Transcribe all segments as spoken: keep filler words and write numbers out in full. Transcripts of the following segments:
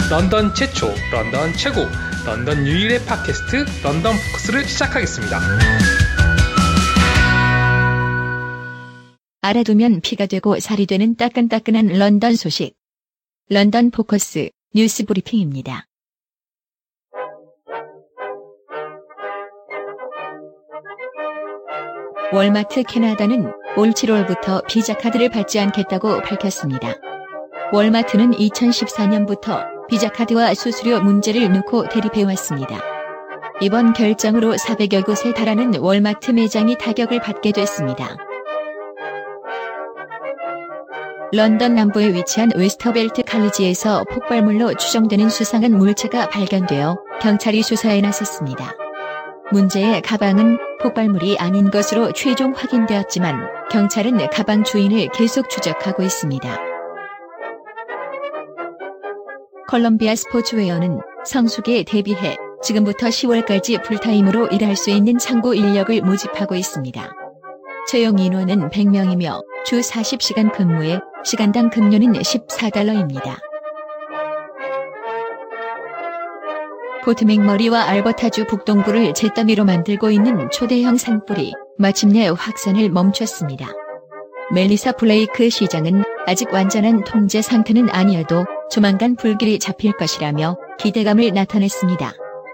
런던 최초, 런던 최고, 런던 유일의 팟캐스트 런던 포커스를 시작하겠습니다. 알아두면 피가 되고 살이 되는 따끈따끈한 런던 소식. 런던 포커스 뉴스 브리핑입니다. 월마트 캐나다는 올 칠월부터 비자 카드를 받지 않겠다고 밝혔습니다. 월마트는 이천십사 년부터 비자 카드와 수수료 문제를 놓고 대립해왔습니다. 이번 결정으로 사백여 곳에 달하는 월마트 매장이 타격을 받게 됐습니다. 런던 남부에 위치한 웨스터벨트 칼리지에서 폭발물로 추정되는 수상한 물체가 발견되어 경찰이 수사에 나섰습니다. 문제의 가방은 폭발물이 아닌 것으로 최종 확인되었지만 경찰은 가방 주인을 계속 추적하고 있습니다. 콜럼비아 스포츠웨어는 성수기에 대비해 지금부터 시월까지 풀타임으로 일할 수 있는 창고 인력을 모집하고 있습니다. 채용 인원은 백 명이며 주 사십 시간 근무에 시간당 급료는 십사 달러입니다. 포트 맥머리와 알버타주 북동부를 잿더미로 만들고 있는 초대형 산불이 마침내 확산을 멈췄습니다. 멜리사 블레이크 시장은 아직 완전한 통제 상태는 아니어도 조만간 불길이 잡힐 것이라며 기대감을 나타냈습니다.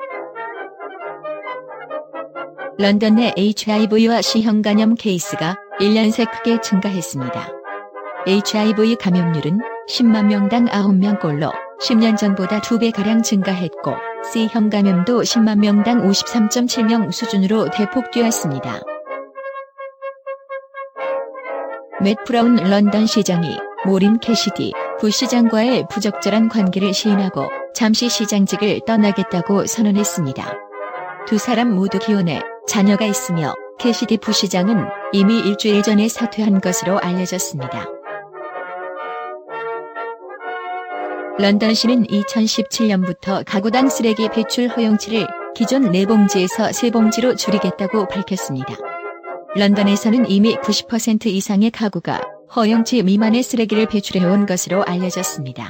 런던 내 에이치아이브이와 C형 감염 케이스가 일 년 새 크게 증가했습니다. 에이치아이브이 감염률은 십만 명당 아홉 명꼴로 십 년 전보다 두 배가량 증가했고 C형 감염도 십만 명당 오십삼 점 칠 명 수준으로 대폭 뛰었습니다. 맷 브라운 런던 시장이 모린 캐시디 부시장과의 부적절한 관계를 시인하고 잠시 시장직을 떠나겠다고 선언했습니다. 두 사람 모두 기혼해 자녀가 있으며 캐시디 부시장은 이미 일주일 전에 사퇴한 것으로 알려졌습니다. 런던시는 이천십칠 년부터 가구당 쓰레기 배출 허용치를 기존 네 봉지에서 세 봉지로 줄이겠다고 밝혔습니다. 런던에서는 이미 구십 퍼센트 이상의 가구가 허용치 미만의 쓰레기를 배출해온 것으로 알려졌습니다.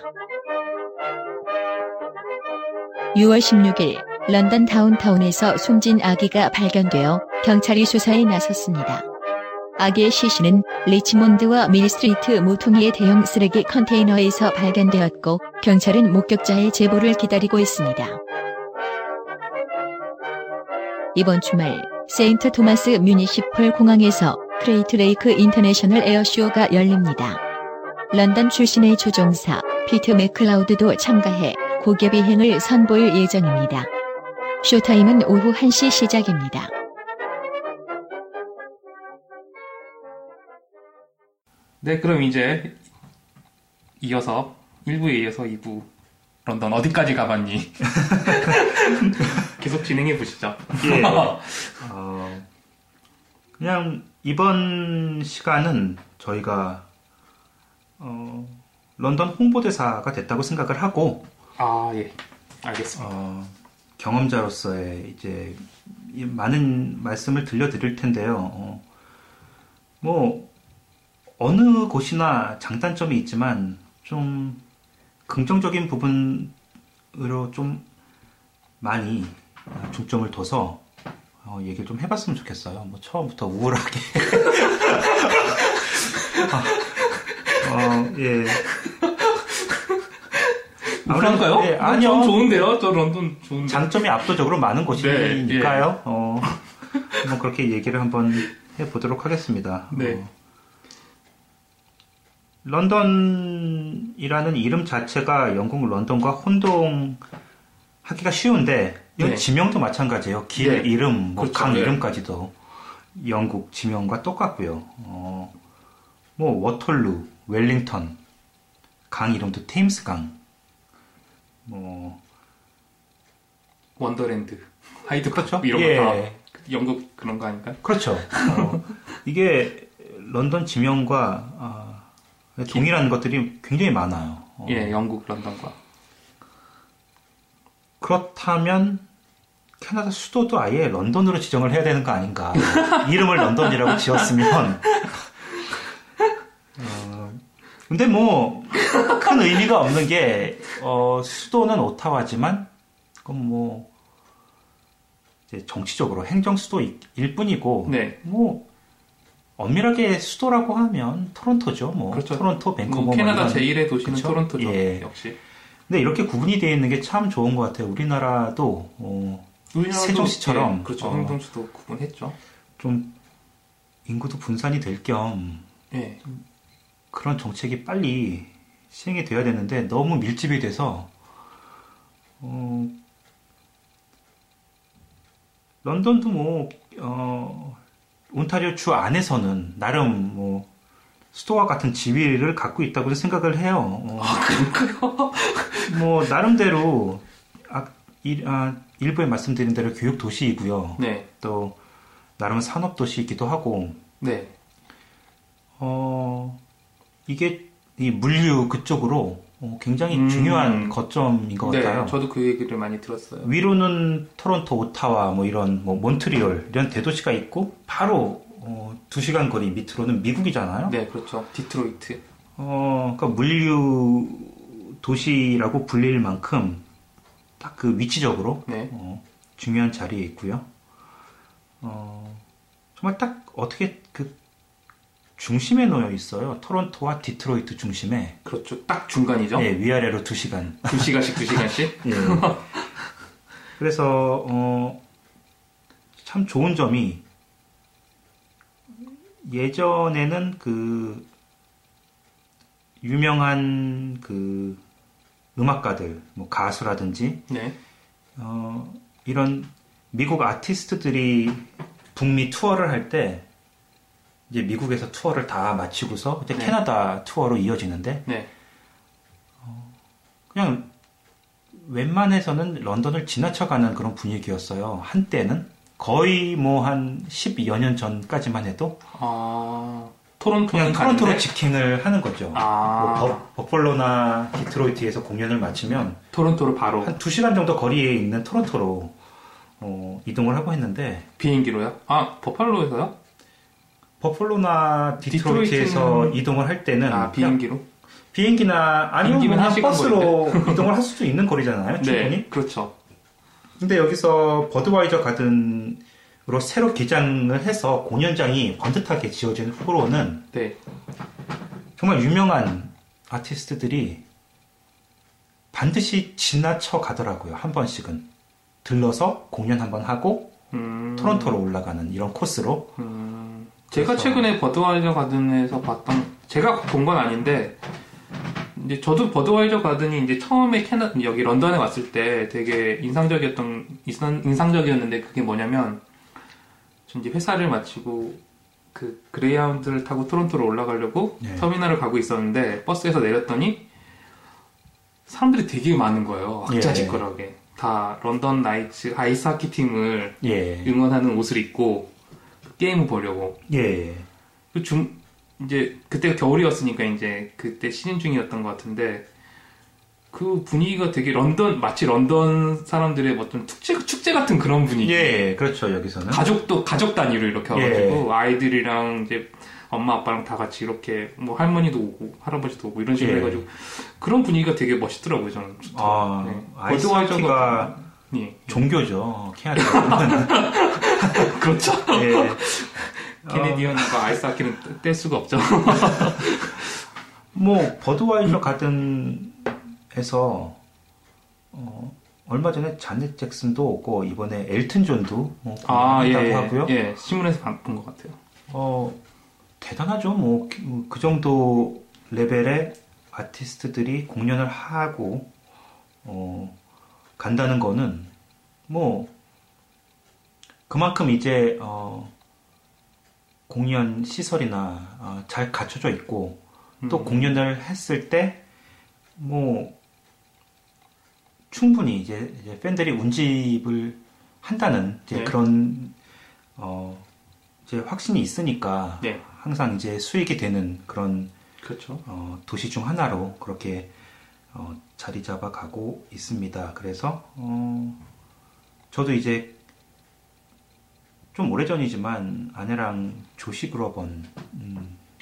유월 십육일 런던 다운타운에서 숨진 아기가 발견되어 경찰이 수사에 나섰습니다. 아기의 시신은 리치몬드와 밀스트리트 모퉁이의 대형 쓰레기 컨테이너에서 발견되었고 경찰은 목격자의 제보를 기다리고 있습니다. 이번 주말 세인트 토마스 뮤니시펄 공항에서 크레이트 레이크 인터내셔널 에어쇼가 열립니다. 런던 출신의 조종사 피트 맥클라우드도 참가해 고개 비행을 선보일 예정입니다. 쇼타임은 오후 한 시 시작입니다. 네, 그럼 이제 이어서 일 부에 이어서 이 부 런던 어디까지 가봤니? 계속 진행해 보시죠. 예. 어, 그냥 이번 시간은 저희가 어, 런던 홍보대사가 됐다고 생각을 하고 아, 예. 알겠습니다. 어, 경험자로서의 이제 많은 말씀을 들려드릴 텐데요. 어, 뭐 어느 곳이나 장단점이 있지만 좀 긍정적인 부분으로 좀 많이 중점을 둬서 어, 얘기를 좀 해봤으면 좋겠어요. 뭐 처음부터 우울하게. 아, 어, 예. 우울한가요? 예, 아니요. 전 좋은데요. 저 런던 좋은데. 장점이 압도적으로 많은 곳이니까요. 네, 예. 어, 뭐 그렇게 얘기를 한번 해보도록 하겠습니다. 네. 어, 런던이라는 이름 자체가 영국 런던과 혼동하기가 쉬운데 여기 네. 지명도 마찬가지예요. 길 네. 이름, 뭐 그렇죠. 강 네. 이름까지도 영국 지명과 똑같고요. 어, 뭐 워털루, 웰링턴, 강 이름도 테임스강, 뭐 원더랜드, 하이드 그렇죠? 이런 예. 거 다 영국 그런 거 아닐까요? 그렇죠. 어, 이게 런던 지명과 어, 동일한 것들이 굉장히 많아요. 어. 예, 영국 런던과. 그렇다면 캐나다 수도도 아예 런던으로 지정을 해야 되는 거 아닌가. 이름을 런던이라고 지었으면 어, 근데 뭐 큰 의미가 없는 게 어, 수도는 오타와지만 그건 뭐 이제 정치적으로 행정 수도일 뿐이고 네. 뭐 엄밀하게 수도라고 하면 토론토죠. 뭐 그렇죠. 토론토, 밴쿠버. 뭐 캐나다 이런, 제일의 도시는 그렇죠? 토론토죠. 예. 역시. 근데 이렇게 구분이 되어 있는 게 참 좋은 것 같아요. 우리나라도 어, 우리나라도 세종시처럼 예, 그렇죠. 어, 행정수도 구분했죠. 좀 인구도 분산이 될 겸 예. 그런 정책이 빨리 시행이 돼야 되는데 너무 밀집이 돼서 어, 런던도 뭐 어, 온타리오 주 안에서는 나름 뭐 수도와 같은 지위를 갖고 있다고 생각을 해요. 어, 아, 그런가요? 뭐 나름대로 아, 일, 아, 일부에 말씀드린 대로 교육 도시이고요. 네. 또 나름 산업 도시이기도 하고 네. 어, 이게 이 물류 그쪽으로 어, 굉장히 음, 중요한 거점인 것 네, 같아요. 저도 그 얘기를 많이 들었어요. 위로는 토론토, 오타와 뭐 이런 뭐 몬트리올 이런 대도시가 있고 바로 어, 두 시간 거리 밑으로는 미국이잖아요. 네, 그렇죠. 디트로이트. 어, 그러니까 물류 도시라고 불릴 만큼 딱 그 위치적으로 네. 어, 중요한 자리에 있고요. 어, 정말 딱 어떻게 그 중심에 놓여 있어요. 토론토와 디트로이트 중심에. 그렇죠. 딱 중간이죠. 네, 위아래로 두 시간. 두 시간씩 두 시간씩. 예. 그래서 어, 참 좋은 점이 예전에는 그 유명한 그 음악가들, 뭐 가수라든지 네. 어, 이런 미국 아티스트들이 북미 투어를 할 때 이제 미국에서 투어를 다 마치고서 이제 네. 캐나다 투어로 이어지는데 네. 그냥 웬만해서는 런던을 지나쳐가는 그런 분위기였어요. 한때는 거의 뭐 한 십여 년 전까지만 해도 아, 토론토 그냥 토론토로 직행을 하는 거죠. 아, 뭐 버, 버펄로나 디트로이트에서 공연을 마치면 토론토로 바로 한 두 시간 정도 거리에 있는 토론토로 어, 이동을 하고 했는데 비행기로요? 아, 버팔로에서요? 버펄로나 디트로이트에서 디트로이트는... 이동을 할 때는 아, 비행기로? 비행기나 아니면 비행기면 그냥 한 시간 버스로 이동을 할 수도 있는 거리잖아요. 충분히. 네, 그렇죠. 근데 여기서 버드와이저 가든으로 새로 개장을 해서 공연장이 번듯하게 지어진 후로는 네. 정말 유명한 아티스트들이 반드시 지나쳐 가더라고요. 한 번씩은. 들러서 공연 한번 하고 음... 토론토로 올라가는 이런 코스로. 음... 제가 그래서... 최근에 버드와이저 가든에서 봤던, 제가 본 건 아닌데, 이제 저도 버드와이저 가든이 이제 처음에 캐나 여기 런던에 왔을 때 되게 인상적이었던 인상, 인상적이었는데 그게 뭐냐면 전 이제 회사를 마치고 그 그레이하운드를 타고 토론토로 올라가려고 네. 터미널을 가고 있었는데 버스에서 내렸더니 사람들이 되게 많은 거예요. 왁자지껄하게 예. 다 런던 나이츠 아이스하키 팀을 예. 응원하는 옷을 입고 게임을 보려고. 예. 그 중 이제 그때가 겨울이었으니까 이제 그때 시즌 중이었던 것 같은데 그 분위기가 되게 런던 마치 런던 사람들의 어떤 축제 축제 같은 그런 분위기. 예, 그렇죠 여기서는. 가족도 가족 단위로 이렇게 와가지고 예. 아이들이랑 이제 엄마 아빠랑 다 같이 이렇게 뭐 할머니도 오고 할아버지도 오고 이런 식으로 예. 해가지고 그런 분위기가 되게 멋있더라고요 저는. 아, 네. 아이스하키가 예. 종교죠 캐나다는. 그렇죠. 예. 캐네디언과 어... 아이스하키는 뗄 수가 없죠. 뭐 버드와이저 가든에서 어, 얼마 전에 자넷 잭슨도 오고 이번에 엘튼 존도 뭐 아, 한다고 예, 하고요. 예, 신문에서 본 것 같아요. 어 대단하죠. 뭐 그 정도 레벨의 아티스트들이 공연을 하고 어, 간다는 거는 뭐 그만큼 이제 어, 공연 시설이나 어, 잘 갖춰져 있고 또 음. 공연을 했을 때 뭐 충분히 이제, 이제 팬들이 운집을 한다는 이제 네. 그런 어 이제 확신이 있으니까 네. 항상 이제 수익이 되는 그런 그렇죠. 어, 도시 중 하나로 그렇게 어, 자리 잡아 가고 있습니다. 그래서 어, 저도 이제 좀 오래전이지만 아내랑 조시 그러번 음,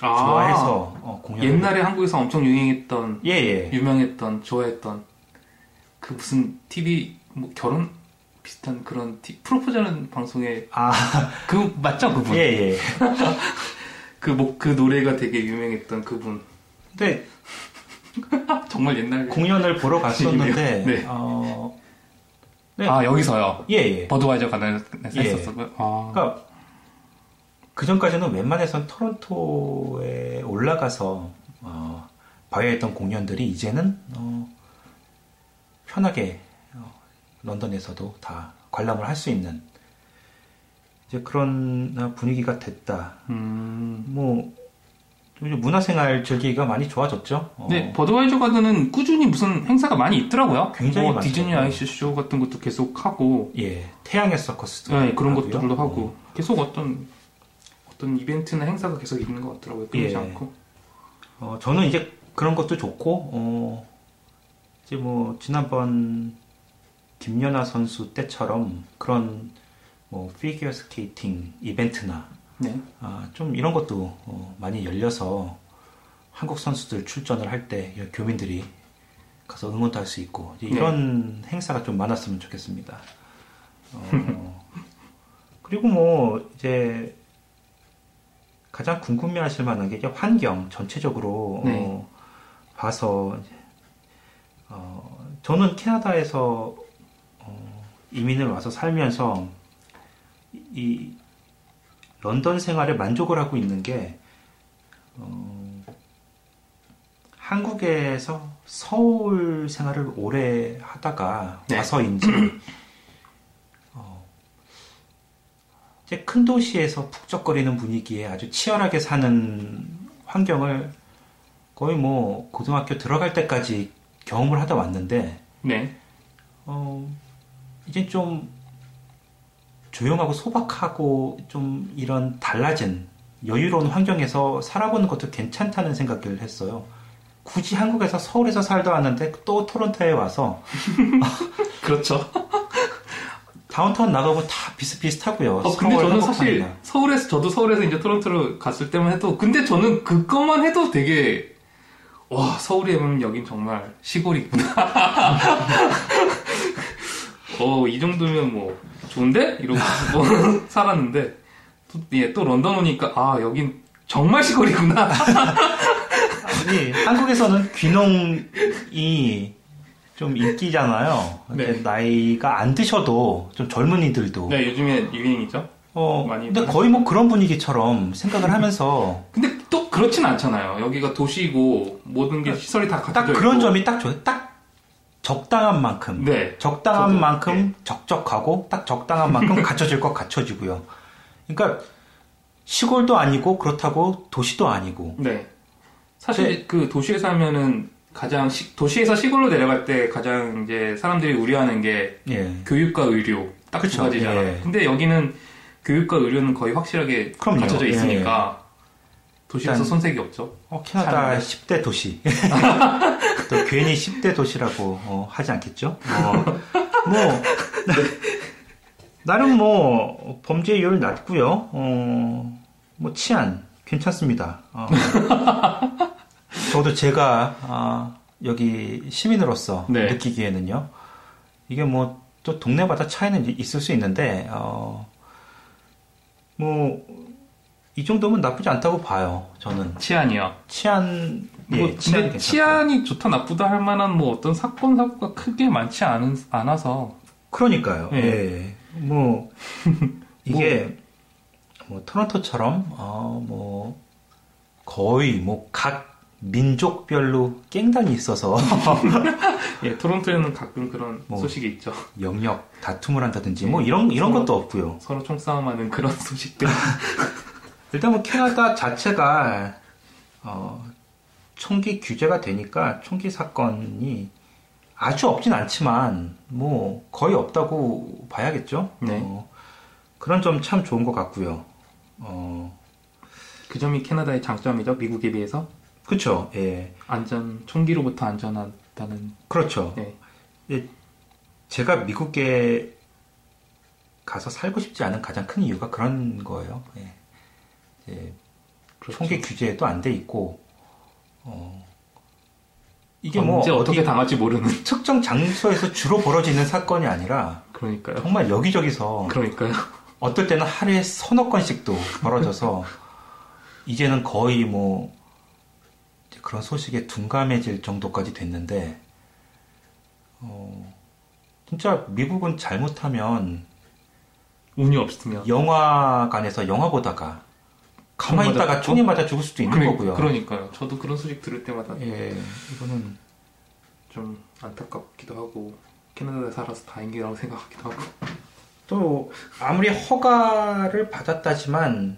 아, 좋아해서 어, 공연. 옛날에 한국에서 엄청 유행했던, 예, 예. 유명했던, 좋아했던 그 무슨 티비 뭐 결혼 비슷한 그런 티, 프로포즈하는 방송에 아, 그 맞죠 그분? 예, 예. 그 뭐 그 노래가 되게 유명했던 그분. 근데 정말 옛날 공연을 보러 갔었는데, 네. 어, 네. 아 여기서요. 예, 예. 버드와이저 가든에서 예. 했었어요. 아. 그러니까 그 전까지는 웬만해선 토론토에 올라가서 어, 봐야 했던 공연들이 이제는 어, 편하게 어, 런던에서도 다 관람을 할 수 있는 이제 그런 분위기가 됐다. 음. 뭐 좀 문화생활 즐기기가 많이 좋아졌죠. 어, 네, 버드와이저 가든은 꾸준히 무슨 행사가 많이 있더라고요. 굉장히 뭐 많죠. 디즈니 아이씨 쇼 같은 것도 계속 하고, 예, 태양의 서커스도 네, 그런 하고요. 것들도 하고 어, 계속 어떤 어떤 이벤트나 행사가 계속 있는 것 같더라고요. 끊이지 예. 않고. 어, 저는 이제 그런 것도 좋고, 어, 이제 뭐, 지난번 김연아 선수 때처럼 그런 뭐, 피겨 스케이팅 이벤트나, 네. 아, 좀 이런 것도 어, 많이 열려서 한국 선수들 출전을 할 때 교민들이 가서 응원도 할 수 있고, 이제 이런 네. 행사가 좀 많았으면 좋겠습니다. 어, 그리고 뭐, 이제, 가장 궁금해 하실 만한 게 환경 전체적으로 네. 어, 봐서 어, 저는 캐나다에서 어, 이민을 와서 살면서 이 런던 생활에 만족을 하고 있는 게 어, 한국에서 서울 생활을 오래 하다가 네. 와서인지 이제 큰 도시에서 북적거리는 분위기에 아주 치열하게 사는 환경을 거의 뭐 고등학교 들어갈 때까지 경험을 하다 왔는데, 네. 어, 이제 좀 조용하고 소박하고 좀 이런 달라진 여유로운 환경에서 살아보는 것도 괜찮다는 생각을 했어요. 굳이 한국에서 서울에서 살다 왔는데 또 토론토에 와서 그렇죠. 다운타운 나가보면 다 비슷비슷하고요. 어, 근데 저는 사실 서울에서, 저도 서울에서 이제 토론토로 갔을 때만 해도, 근데 저는 그것만 해도 되게, 와, 서울이면 여긴 정말 시골이구나. 어, 이 정도면 뭐, 좋은데? 이러고 뭐 살았는데, 또, 예, 또 런던 오니까, 아, 여긴 정말 시골이구나. 아니, 한국에서는 귀농이 좀 인기잖아요. 네. 나이가 안 드셔도 좀 젊은이들도. 네, 요즘에 유행이죠. 어, 많이 근데 거의 뭐 그런 분위기처럼 생각을 하면서. 근데 또 그렇진 않잖아요. 여기가 도시고 모든 게 시설이 다 갖춰져 딱 있고. 그런 점이 딱 좋아요. 딱 적당한 만큼. 네. 적당한 저도, 만큼 네. 적적하고 딱 적당한 만큼 갖춰질 것 갖춰지고요. 그러니까 시골도 아니고 그렇다고 도시도 아니고. 네. 사실 네. 그 도시에 살면은 가장 시, 도시에서 시골로 내려갈 때 가장 이제 사람들이 우려하는 게 예. 교육과 의료 딱 두 가지잖아요. 예. 근데 여기는 교육과 의료는 거의 확실하게 그럼요. 갖춰져 있으니까 예. 도시에서 일단, 손색이 없죠. 어, 캐나다 사는데. 십 대 도시. 또 괜히 십 대 도시라고 어, 하지 않겠죠? 어, 뭐 네. 나름 뭐 범죄율 낮고요. 어, 뭐 치안 괜찮습니다. 어, 저도 제가 어, 여기 시민으로서 네. 느끼기에는요. 이게 뭐 또 동네마다 차이는 있을 수 있는데 어, 뭐 이 정도면 나쁘지 않다고 봐요. 저는 치안이요. 치안 예, 뭐, 치안이 근데 치안이 좋다 나쁘다 할 만한 뭐 어떤 사건 사고가 크게 많지 않은 않아서. 그러니까요. 예. 예. 뭐 이게 뭐 토론토처럼 어 뭐 거의 뭐 각 민족별로 깽단이 있어서 예, 토론토에는 가끔 그런 뭐, 소식이 있죠. 영역 다툼을 한다든지 예. 뭐 이런 이런 서로, 것도 없고요. 서로 총싸움하는 그런 소식들. 일단 뭐 캐나다 자체가 어, 총기 규제가 되니까 총기 사건이 아주 없진 않지만 뭐 거의 없다고 봐야겠죠. 네. 어, 그런 점 참 좋은 것 같고요. 어, 그 점이 캐나다의 장점이죠. 미국에 비해서. 그렇죠. 예. 안전, 총기로부터 안전하다는. 그렇죠. 네. 예, 제가 미국에 가서 살고 싶지 않은 가장 큰 이유가 그런 거예요. 예. 예, 그렇죠. 총기 규제도 안 돼 있고, 어, 이게 언제 뭐 어떻게 어디 당할지 모르는. 특정 장소에서 주로 벌어지는 사건이 아니라 그러니까요. 정말 여기저기서 그러니까요. 어떨 때는 하루에 서너 건씩도 벌어져서 이제는 거의 뭐 그런 소식에 둔감해질 정도까지 됐는데, 어, 진짜 미국은 잘못하면 운이 없으면 영화관에서 영화 보다가 가만히 총 맞아- 있다가 총에 어? 맞아 죽을 수도 있는 그러, 거고요. 그러니까요. 저도 그런 소식 들을 때마다 예, 이거는 좀 안타깝기도 하고 캐나다에 살아서 다행이라고 생각하기도 하고. 또 아무리 허가를 받았다지만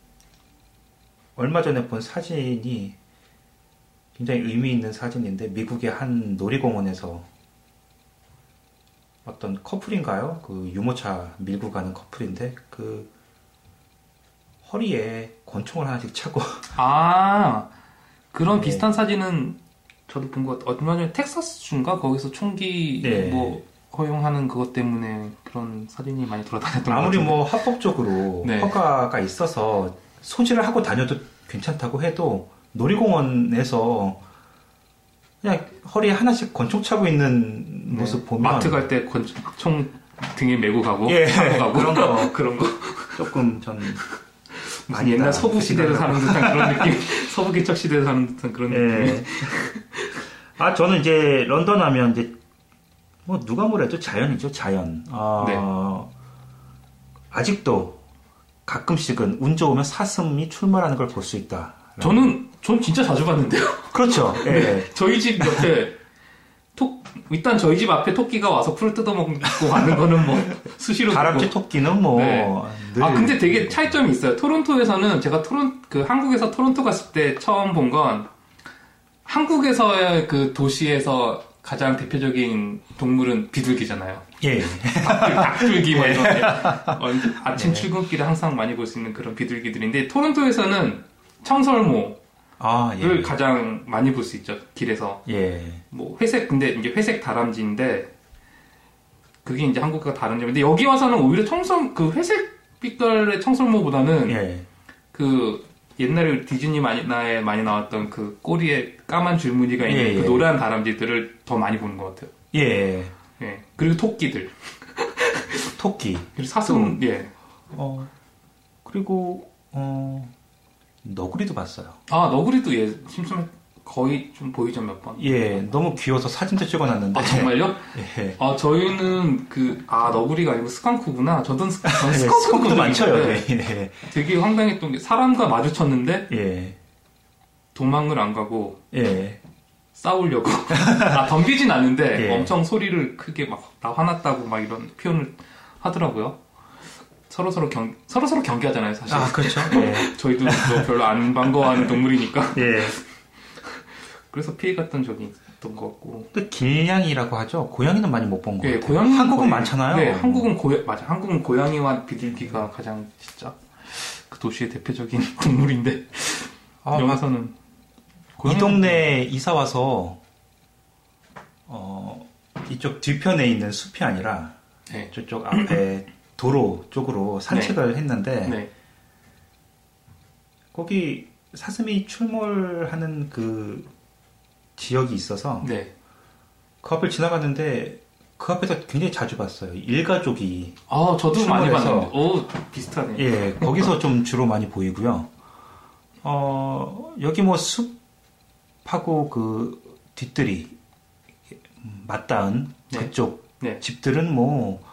얼마 전에 본 사진이 굉장히 의미 있는 사진인데, 미국의 한 놀이공원에서 어떤 커플인가요? 그 유모차 밀고 가는 커플인데 그 허리에 권총을 하나씩 차고 아, 그런 네. 비슷한 사진은 저도 본 것 같아요. 얼마 전에 텍사스주인가 거기서 총기 네. 뭐 허용하는 그것 때문에 그런 사진이 많이 돌아다녔던 것 아무리 같은데. 뭐 합법적으로 네. 허가가 있어서 소지를 하고 다녀도 괜찮다고 해도 놀이공원에서 그냥 허리에 하나씩 권총 차고 있는 네. 모습 보면 마트 갈 때 총 등에 메고 가고 예, 차고 가고 그런 거. 그런 거. 조금 전 무슨 옛날 서부 시대를 사는 듯한 그런 느낌. 서부 개척 시대를 사는 듯한 그런 느낌. 예. 아, 저는 이제 런던 하면 이제 뭐 누가 뭐래도 자연이죠, 자연. 어, 네. 아직도 가끔씩은 운 좋으면 사슴이 출몰하는 걸 볼 수 있다. 저는 전 진짜 자주 봤는데요. 그렇죠. 예. 네. 저희 집 옆에 톡 일단 저희 집 앞에 토끼가 와서 풀을 뜯어먹고 가는 거는 뭐 수시로 다람쥐 보고. 토끼는 뭐. 네. 늘 아 근데 되게 차이점이 있어요. 토론토에서는 제가 토론 그 한국에서 토론토 갔을 때 처음 본 건 한국에서의 그 도시에서 가장 대표적인 동물은 비둘기잖아요. 예. 닭들, 닭줄기 뭐 이런 게. 어, 이제 아침 네. 출근길에 항상 많이 볼 수 있는 그런 비둘기들인데 토론토에서는 청설모를 아, 예. 가장 많이 볼 수 있죠. 길에서. 예. 뭐 회색 근데 이게 회색 다람쥐인데 그게 이제 한국과 다른 점인데 여기 와서는 오히려 청설 그 회색 빛깔의 청설모보다는 예. 그 옛날에 디즈니 만화에 많이 나왔던 그 꼬리에 까만 줄무늬가 있는 예, 그 예. 노란 다람쥐들을 더 많이 보는 것 같아요. 예. 예. 그리고 토끼들. 토끼. 그리고 사슴, 예. 어, 그리고, 어, 너구리도 봤어요. 아, 너구리도 예, 심심해 거의 좀 보이죠, 몇 번. 예. 너무 귀여워서 사진도 찍어놨는데. 아, 정말요? 예. 아, 저희는 그, 아, 너구리가 아니고 스칸크구나. 저도 스, 저는 예, 스칸크도 스컹크도 많죠, 있는데 여기. 예. 되게 황당했던 게 사람과 마주쳤는데 예. 도망을 안 가고 예. 싸우려고. 아, 덤비진 않는데 예. 엄청 소리를 크게 막, 나 화났다고 막 이런 표현을 하더라고요. 서로서로 경, 서로서로 경계하잖아요, 사실. 아, 그렇죠. 예. 저희도 뭐 별로 안 반가워하는 동물이니까. 예. 그래서 피해갔던 적이 있던 것 같고. 또 길냥이라고 하죠. 고양이는 많이 못 본 거 예, 같아요. 고양이 한국은 많잖아요. 네, 한국은 고야 맞아. 한국은 고양이와 비둘기가 가장 진짜 그 도시의 대표적인 동물인데 아, 영화에서는 이 동네에 이사 와서 어, 이쪽 뒤편에 있는 숲이 아니라 네. 저쪽 앞에 도로 쪽으로 산책을 했는데 네. 거기 사슴이 출몰하는 그 지역이 있어서 네. 그 앞을 지나갔는데 그 앞에서 굉장히 자주 봤어요. 일가족이. 아, 저도 많이 출몰해서. 봤는데. 오, 비슷하네. 예, 거기서 좀 주로 많이 보이고요. 어, 여기 뭐 숲하고 그 뒤뜰이 맞닿은 네. 그쪽 네. 집들은 뭐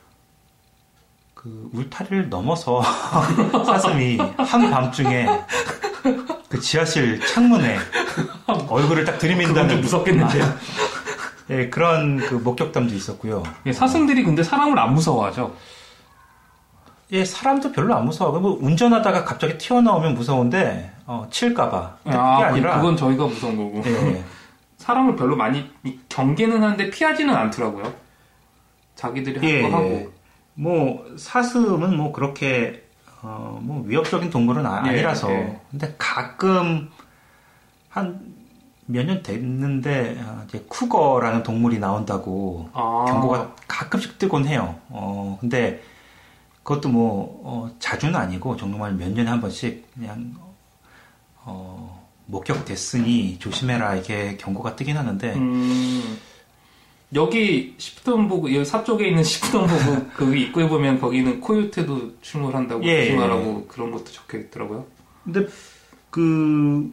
그 울타리를 넘어서 사슴이 한밤중에 그 지하실 창문에 얼굴을 딱 그건 들이민다는 좀 무섭겠는데요. 예, 그런 그 목격담도 있었고요. 예, 사슴들이 근데 사람을 안 무서워하죠. 예, 사람도 별로 안 무서워. 뭐 운전하다가 갑자기 튀어나오면 무서운데 어, 칠까봐. 근데 아, 그게 그, 아니라 그건 저희가 무서운 거고. 예, 사람을 별로 많이 경계는 하는데 피하지는 않더라고요. 자기들이 할 예, 거 예. 하고. 뭐 사슴은 뭐 그렇게 어, 뭐 위협적인 동물은 아, 예, 아니라서. 예. 근데 가끔 한 몇 년 됐는데 어, 이제 쿠거라는 동물이 나온다고 아. 경고가 가끔씩 뜨곤 해요. 어, 근데 그것도 뭐 어, 자주는 아니고 정말 몇 년에 한 번씩 그냥 어, 목격됐으니 조심해라 이게 경고가 뜨긴 하는데 음, 여기 시프트원보그 여기 서쪽에 있는 시프트원보그 그 입구에 보면 거기는 코요테도 출몰한다고 예. 조심하라고 그런 것도 적혀 있더라고요. 근데 그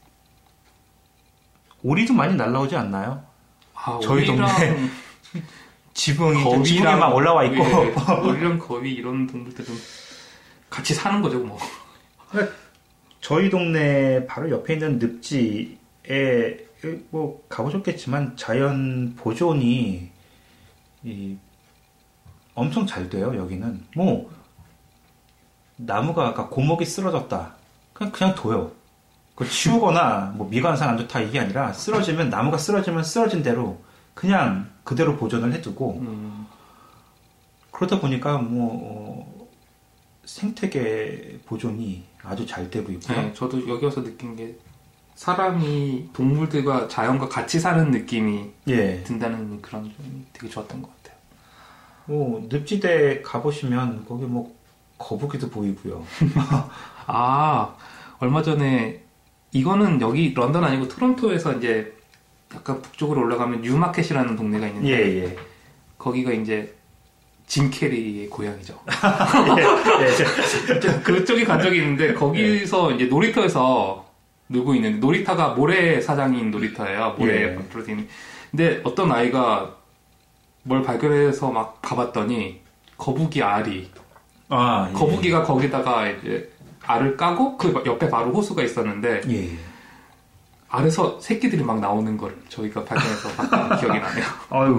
오리도 많이 날라오지 않나요? 아, 저희 오리랑 동네 지붕이 지붕에 막 올라와 있고 예, 오리랑 거위 이런 동물들은 같이 사는 거죠, 뭐. 저희 동네 바로 옆에 있는 늪지에 뭐 가보셨겠지만 자연 보존이 이 엄청 잘 돼요. 여기는 뭐 나무가 아까 고목이 쓰러졌다 그냥 그냥 둬요. 그 치우거나 뭐 미관상 안 좋다 이게 아니라 쓰러지면 나무가 쓰러지면 쓰러진 대로 그냥 그대로 보존을 해두고 음. 그러다 보니까 뭐 어, 생태계 보존이 아주 잘 되고 있고요. 네, 저도 여기 와서 느낀 게 사람이 동물들과 자연과 같이 사는 느낌이 예. 든다는 그런 점이 되게 좋았던 것 같아요. 뭐 늪지대 가보시면 거기 뭐 거북이도 보이고요. 아, 얼마 전에 이거는 여기 런던 아니고 토론토에서 이제 약간 북쪽으로 올라가면 뉴마켓이라는 동네가 있는데 예, 예. 거기가 이제 짐 캐리의 고향이죠. 예, 예. 그쪽에 간 적이 있는데 거기서 이제 놀이터에서 놀고 있는데 놀이터가 모래 사장인 놀이터예요. 모래 예. 프로틴. 근데 어떤 아이가 뭘 발견해서 막 가봤더니 거북이 알이 아, 예. 거북이가 거기다가 이제 알을 까고 그 옆에 바로 호수가 있었는데 예. 알에서 새끼들이 막 나오는 걸 저희가 발견해서 봤던 기억이 나네요. 아유.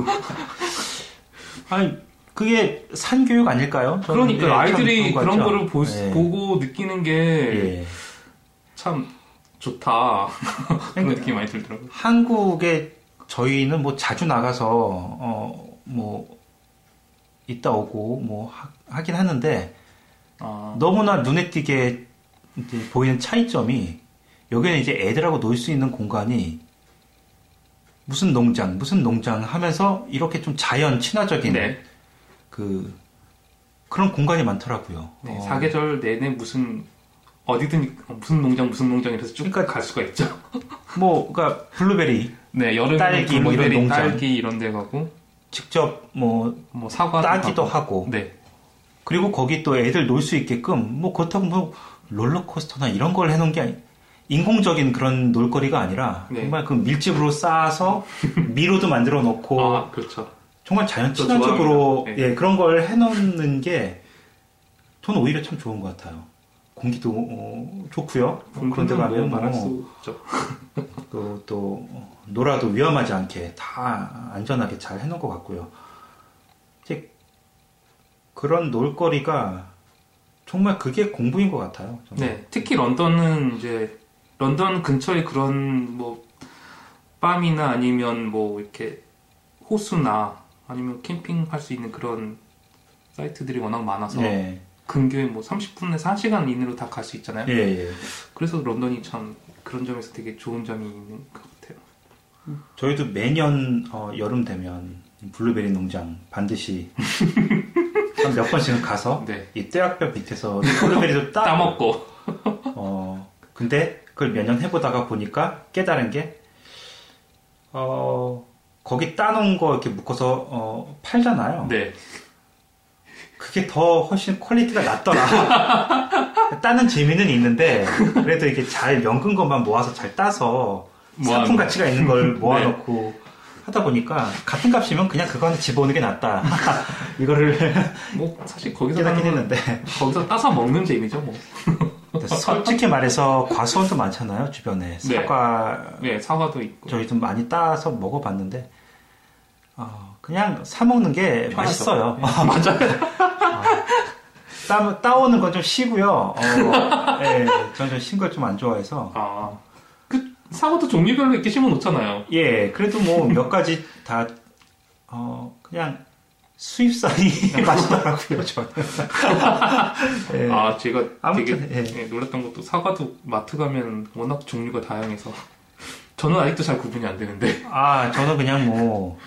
아니 그게 산교육 아닐까요? 그러니까 예, 아이들이 그런 그런 것 거를 같죠? 보, 예. 보고 느끼는 게 참 예. 좋다. 그런 느낌이 많이 들더라고요. 한국에 저희는 뭐 자주 나가서 어 뭐 있다 오고 뭐 하, 하긴 하는데 아, 너무나 눈에 띄게 이제 보이는 차이점이 여기는 이제 애들하고 놀 수 있는 공간이 무슨 농장 무슨 농장 하면서 이렇게 좀 자연 친화적인 네. 그 그런 공간이 많더라고요. 네, 어, 사계절 내내 무슨 어디든 무슨 농장 무슨 농장 이래서 쭉 그러니까 갈 수가 있죠. 뭐 그러니까 블루베리 네, 여름에 딸기 뭐 이런 블루베리, 농장. 딸기 이런 데 가고 직접 뭐 뭐 사과 따기도 하고 네. 그리고 거기 또 애들 놀 수 있게끔 뭐 그렇다고 뭐 롤러코스터나 이런 걸 해놓은 게 아니 인공적인 그런 놀거리가 아니라 네. 정말 그 밀집으로 쌓아서 미로도 만들어 놓고 아, 그렇죠. 정말 자연 저 친화적으로 좋아합니다. 네. 예, 그런 걸 해놓는 게 저는 오히려 참 좋은 것 같아요. 공기도 어, 좋고요. 그런 데 가면 말할 뭐 수 없죠. 또, 또 놀아도 위험하지 않게 다 안전하게 잘 해놓은 것 같고요. 이제 그런 놀거리가 정말 그게 공부인 것 같아요. 저는. 네, 특히 런던은 이제 런던 근처에 그런 뭐 팜이나 아니면 뭐 이렇게 호수나 아니면 캠핑할 수 있는 그런 사이트들이 워낙 많아서 예, 근교에 뭐 삼십 분에서 한 시간 이내로 다 갈 수 있잖아요. 예, 예. 그래서 런던이 참 그런 점에서 되게 좋은 점이 있는 것 같아요. 저희도 매년 어, 여름 되면 블루베리 농장 반드시 한 몇 번씩은 가서 네. 이 떼약볕 밑에서 블루베리도 따 따먹고 어 근데 그걸 몇 년 해보다가 보니까 깨달은 게 어, 거기 따놓은 거 이렇게 묶어서 어, 팔잖아요. 네. 그게 더 훨씬 퀄리티가 낫더라. 따는 재미는 있는데 그래도 이게 잘 연근 것만 모아서 잘 따서 상품 모아놓은 가치가 있는 걸 모아놓고 하다 보니까 같은 값이면 그냥 그거 하나 집어오는 게 낫다. 이거를 뭐 사실 거기서 깨닫긴 따는 했는데 거기서 따서 먹는 재미죠, 뭐. 솔직히 말해서 과수원도 많잖아요 주변에 사과 네, 사과도 있고. 저희도 많이 따서 먹어봤는데 어, 그냥 사 먹는 게 편하죠. 맛있어요. 네, 맞아요. 따, 따오는 건 좀 쉬고요. 어, 예, 저는 좀 신 걸 좀 안 좋아해서. 아, 그 사과도 종류별로 이렇게 심어 놓잖아요. 예, 그래도 뭐 몇 가지 다, 어, 그냥 수입산이 맛있더라고요, 저는. 예. 아, 제가 아무튼, 되게 예. 예, 놀랐던 것도 사과도 마트 가면 워낙 종류가 다양해서 저는 아직도 잘 구분이 안 되는데. 아, 저는 그냥 뭐,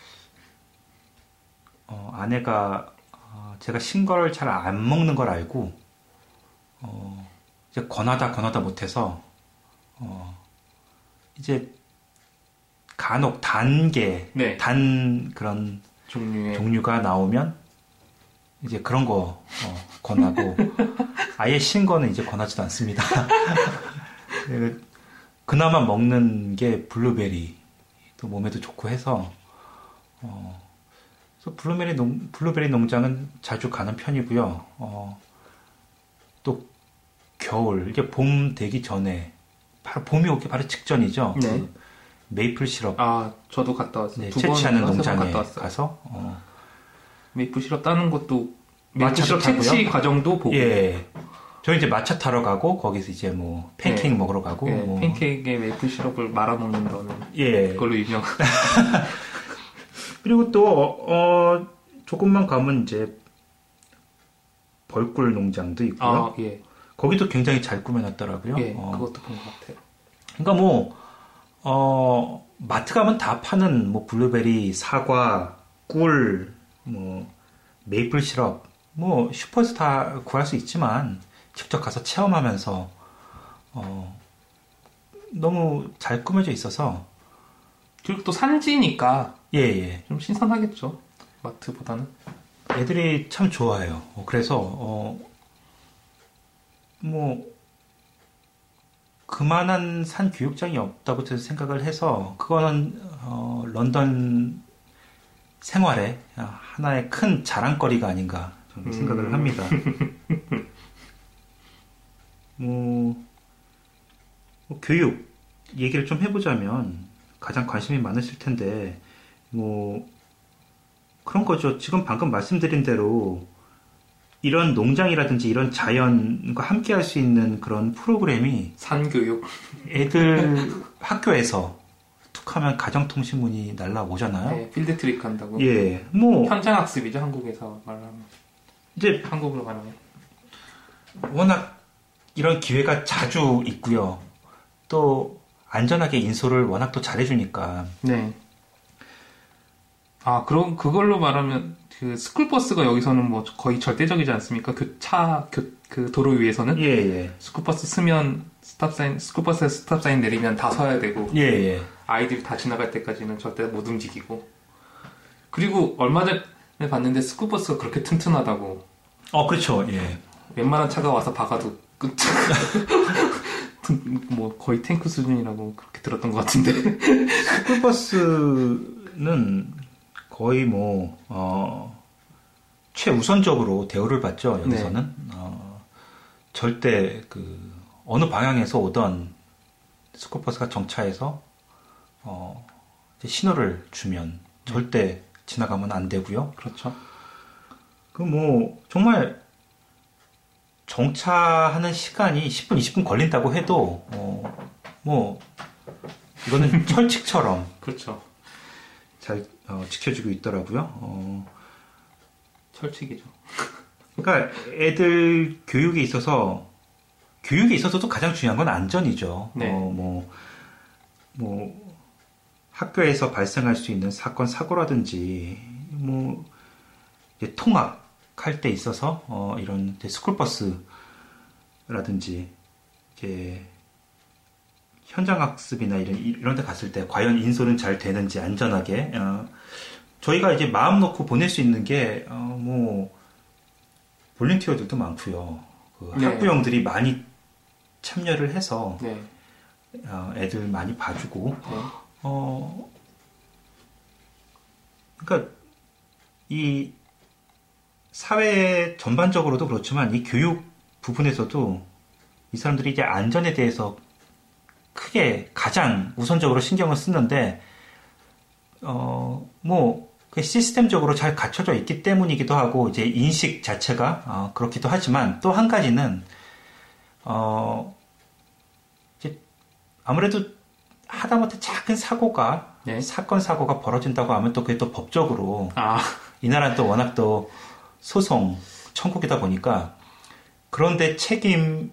어, 아내가, 어, 제가 신 걸 잘 안 먹는 걸 알고, 어, 이제 권하다 권하다 못해서, 어, 이제 간혹 단계, 네. 단 그런 종류의 종류가 나오면 이제 그런 거 어, 권하고 아예 신 거는 이제 권하지도 않습니다. 그나마 먹는 게 블루베리, 또 몸에도 좋고 해서 어, 그래서 블루베리 농 블루베리 농장은 자주 가는 편이고요. 어, 또 겨울 이게 봄 되기 전에 바로 봄이 오기 바로 직전이죠. 네. 그 메이플 시럽. 아 저도 갔다 왔어요. 네, 두 채취하는 번인가 세 번 농장에 갔다 왔어요. 가서 어, 메이플 시럽 따는 것도 메이플 마차도 시럽 채취 타고요. 과정도 보고. 예. 저희 이제 마차 타러 가고 거기서 이제 뭐 팬케이크 네. 먹으러 가고 네, 뭐. 팬케이크에 메이플 시럽을 말아 먹는다는 예. 그걸로 유명. 그리고 또 어, 조금만 가면 이제 벌꿀 농장도 있고요. 아 예. 거기도 굉장히 잘 꾸며놨더라고요. 예. 어, 그것도 본 것 같아요. 그러니까 뭐 어, 마트 가면 다 파는 뭐 블루베리, 사과, 꿀, 뭐 메이플 시럽, 뭐 슈퍼에서 다 구할 수 있지만 직접 가서 체험하면서 어, 너무 잘 꾸며져 있어서 그리고 또 산지니까 예예 좀 신선하겠죠. 마트보다는. 애들이 참 좋아해요. 어, 그래서 어, 뭐 그만한 산 교육장이 없다고 저는 생각을 해서 그거는 어, 런던 생활의 하나의 큰 자랑거리가 아닌가 저는 음. 생각을 합니다. 뭐, 뭐 교육 얘기를 좀 해보자면 가장 관심이 많으실 텐데 뭐 그런 거죠. 지금 방금 말씀드린 대로 이런 농장이라든지 이런 자연과 함께 할 수 있는 그런 프로그램이 산교육. 애들 학교에서 툭 하면 가정통신문이 날라오잖아요. 네, 필드트립 간다고. 예, 뭐 현장학습이죠. 한국에서 말하면. 이제 한국으로 말하면. 워낙 이런 기회가 자주 있고요. 또 안전하게 인솔을 워낙 또 잘해주니까. 네. 아, 그럼 그걸로 말하면 그 스쿨버스가 여기서는 뭐 거의 절대적이지 않습니까? 교차 교, 그 도로 위에서는 예, 예. 스쿨버스 쓰면 스탑사인 스쿨버스에서 스탑사인 내리면 다 서야 되고 예, 예. 아이들이 다 지나갈 때까지는 절대 못 움직이고. 그리고 얼마 전에 봤는데 스쿨버스가 그렇게 튼튼하다고. 어, 그렇죠. 예. 웬만한 차가 와서 박아도 끝. 뭐 거의 탱크 수준이라고 그렇게 들었던 것 같은데. 스쿨버스는 거의 뭐 어, 최우선적으로 대우를 받죠. 여기서는 네. 어, 절대 그 어느 방향에서 오던 스쿨버스가 정차해서 어, 이제 신호를 주면 절대 지나가면 안 되고요. 그렇죠. 그 뭐 정말 정차하는 시간이 십 분, 이십 분 걸린다고 해도 어, 뭐 이거는 철칙처럼 그렇죠. 잘 어, 지켜주고 있더라고요. 어, 철칙이죠. 그러니까 애들 교육에 있어서 교육에 있어서도 가장 중요한 건 안전이죠. 네. 어, 뭐, 뭐 학교에서 발생할 수 있는 사건 사고라든지 뭐 이제 통학할 때 있어서 어, 이런 스쿨버스라든지 이제 현장 학습이나 이런 이런 데 갔을 때 과연 인솔은 잘 되는지 안전하게 어, 저희가 이제 마음 놓고 보낼 수 있는 게 뭐 어, 볼런티어들도 많고요. 그 네. 학부형들이 많이 참여를 해서 네. 어, 애들 많이 봐주고 네. 어 그러니까 이 사회 전반적으로도 그렇지만 이 교육 부분에서도 이 사람들이 이제 안전에 대해서 크게 가장 우선적으로 신경을 쓰는데 어뭐 그 시스템적으로 잘 갖춰져 있기 때문이기도 하고 이제 인식 자체가 어, 그렇기도 하지만 또 한 가지는 어 이제 아무래도 하다못해 작은 사고가 네. 사건 사고가 벌어진다고 하면 또 그게 또 법적으로 아. 이 나라는 또 워낙 또 소송 천국이다 보니까 그런데 책임을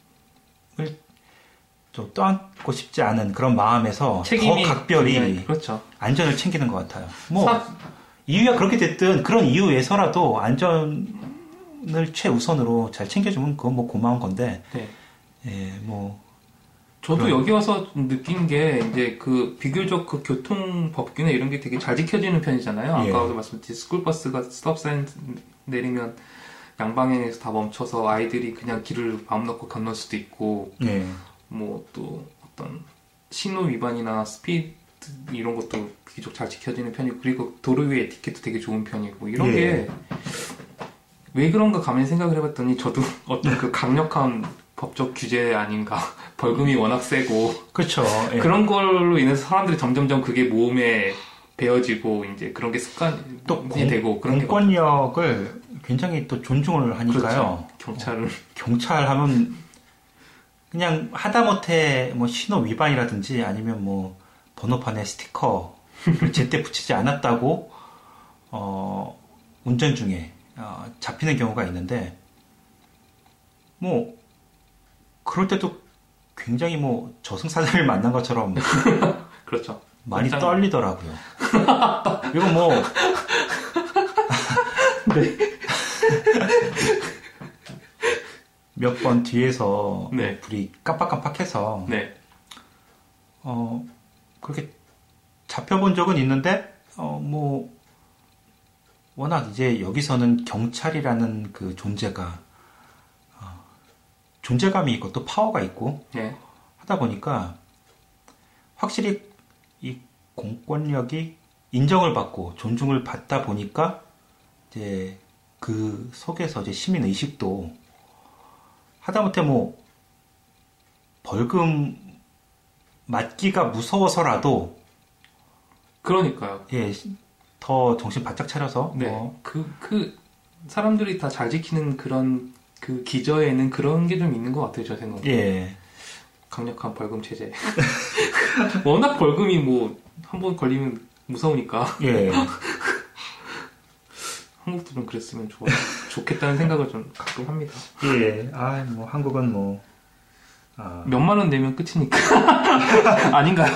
좀 떠안고 싶지 않은 그런 마음에서 더 각별히 네, 그렇죠. 안전을 챙기는 것 같아요. 뭐 사... 이유가 그렇게 됐든 그런 이유에서라도 안전을 최우선으로 잘 챙겨주면 그건 뭐 고마운 건데, 네. 예, 뭐 저도 그런... 여기 와서 느낀 게 이제 그 비교적 그 교통 법규나 이런 게 되게 잘 지켜지는 편이잖아요. 예. 아까도 말씀드린 스쿨버스가 스톱사인 내리면 양방향에서 다 멈춰서 아이들이 그냥 길을 마음 놓고 건널 수도 있고, 예. 뭐 또 어떤 신호 위반이나 스피드 이런 것도 비교적 잘 지켜지는 편이고, 그리고 도로 위에 에티켓도 되게 좋은 편이고, 이런 예. 게 왜 그런가 가만히 생각을 해봤더니 저도 어떤 그 강력한 법적 규제 아닌가. 벌금이 워낙 세고. 그렇죠. 예. 그런 걸로 인해서 사람들이 점점점 그게 몸에 배어지고, 이제 그런 게 습관이 또 공, 되고. 그런 공권력을 굉장히 또 존중을 하니까요. 그렇죠. 경찰을. 어, 경찰 하면 그냥 하다못해 뭐 신호 위반이라든지 아니면 뭐 번호판에 스티커를 제때 붙이지 않았다고, 어, 운전 중에 어, 잡히는 경우가 있는데, 뭐, 그럴 때도 굉장히 뭐 저승사자를 만난 것처럼 그렇죠. 많이 깜짝... 떨리더라고요. 이거 뭐 네. 몇 번 뒤에서 네. 불이 깜빡깜빡해서 네. 어 그렇게 잡혀본 적은 있는데 어 뭐 워낙 이제 여기서는 경찰이라는 그 존재가 어, 존재감이 있고 또 파워가 있고 네. 하다 보니까 확실히 이 공권력이 인정을 받고 존중을 받다 보니까 이제 그 속에서 이제 시민 의식도 하다못해 뭐 벌금 맞기가 무서워서라도 그러니까요. 예, 더 정신 바짝 차려서 네. 뭐 그, 그 사람들이 다 잘 지키는 그런 그 기저에는 그런 게 좀 있는 것 같아요, 저 생각에. 예. 강력한 벌금 체제. 워낙 벌금이 뭐 한 번 걸리면 무서우니까. 예. 한국도 좀 그랬으면 좋아, 좋겠다는 생각을 좀 가끔 합니다. 예. 아, 뭐 한국은 뭐 아... 몇만 원 내면 끝이니까. 아닌가요?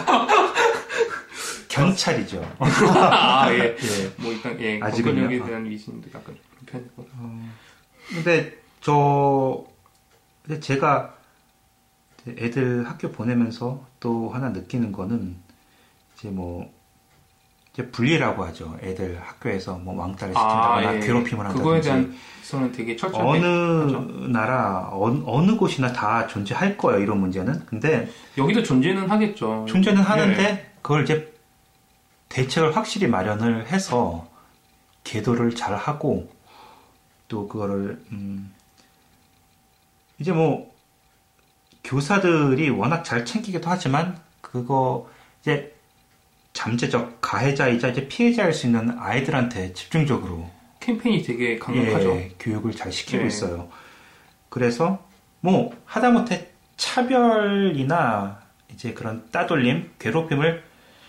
경찰이죠. 아, 예. 예. 뭐 일단 예. 아직은요? 공권력에 대한 위신도 약간 그런 편이고. 어... 근데 저 근데 제가 애들 학교 보내면서 또 하나 느끼는 거는 이제 뭐 이제 분리라고 하죠. 애들 학교에서 뭐 왕따를 시킨다거나 아, 예. 괴롭힘을 한다든지. 그거에 대해서는 되게 철저하게 어느 하죠. 나라 어느, 어느 곳이나 다 존재할 거예요. 이런 문제는. 근데 여기도 존재는 하겠죠. 존재는 하는데 예. 그걸 이제 대책을 확실히 마련을 해서 계도를 잘 하고 또 그거를 음 이제 뭐 교사들이 워낙 잘 챙기기도 하지만 그거 이제 잠재적 가해자이자 이제 피해자일 수 있는 아이들한테 집중적으로 캠페인이 되게 강력하죠. 예, 교육을 잘 시키고 예. 있어요. 그래서 뭐 하다못해 차별이나 이제 그런 따돌림, 괴롭힘을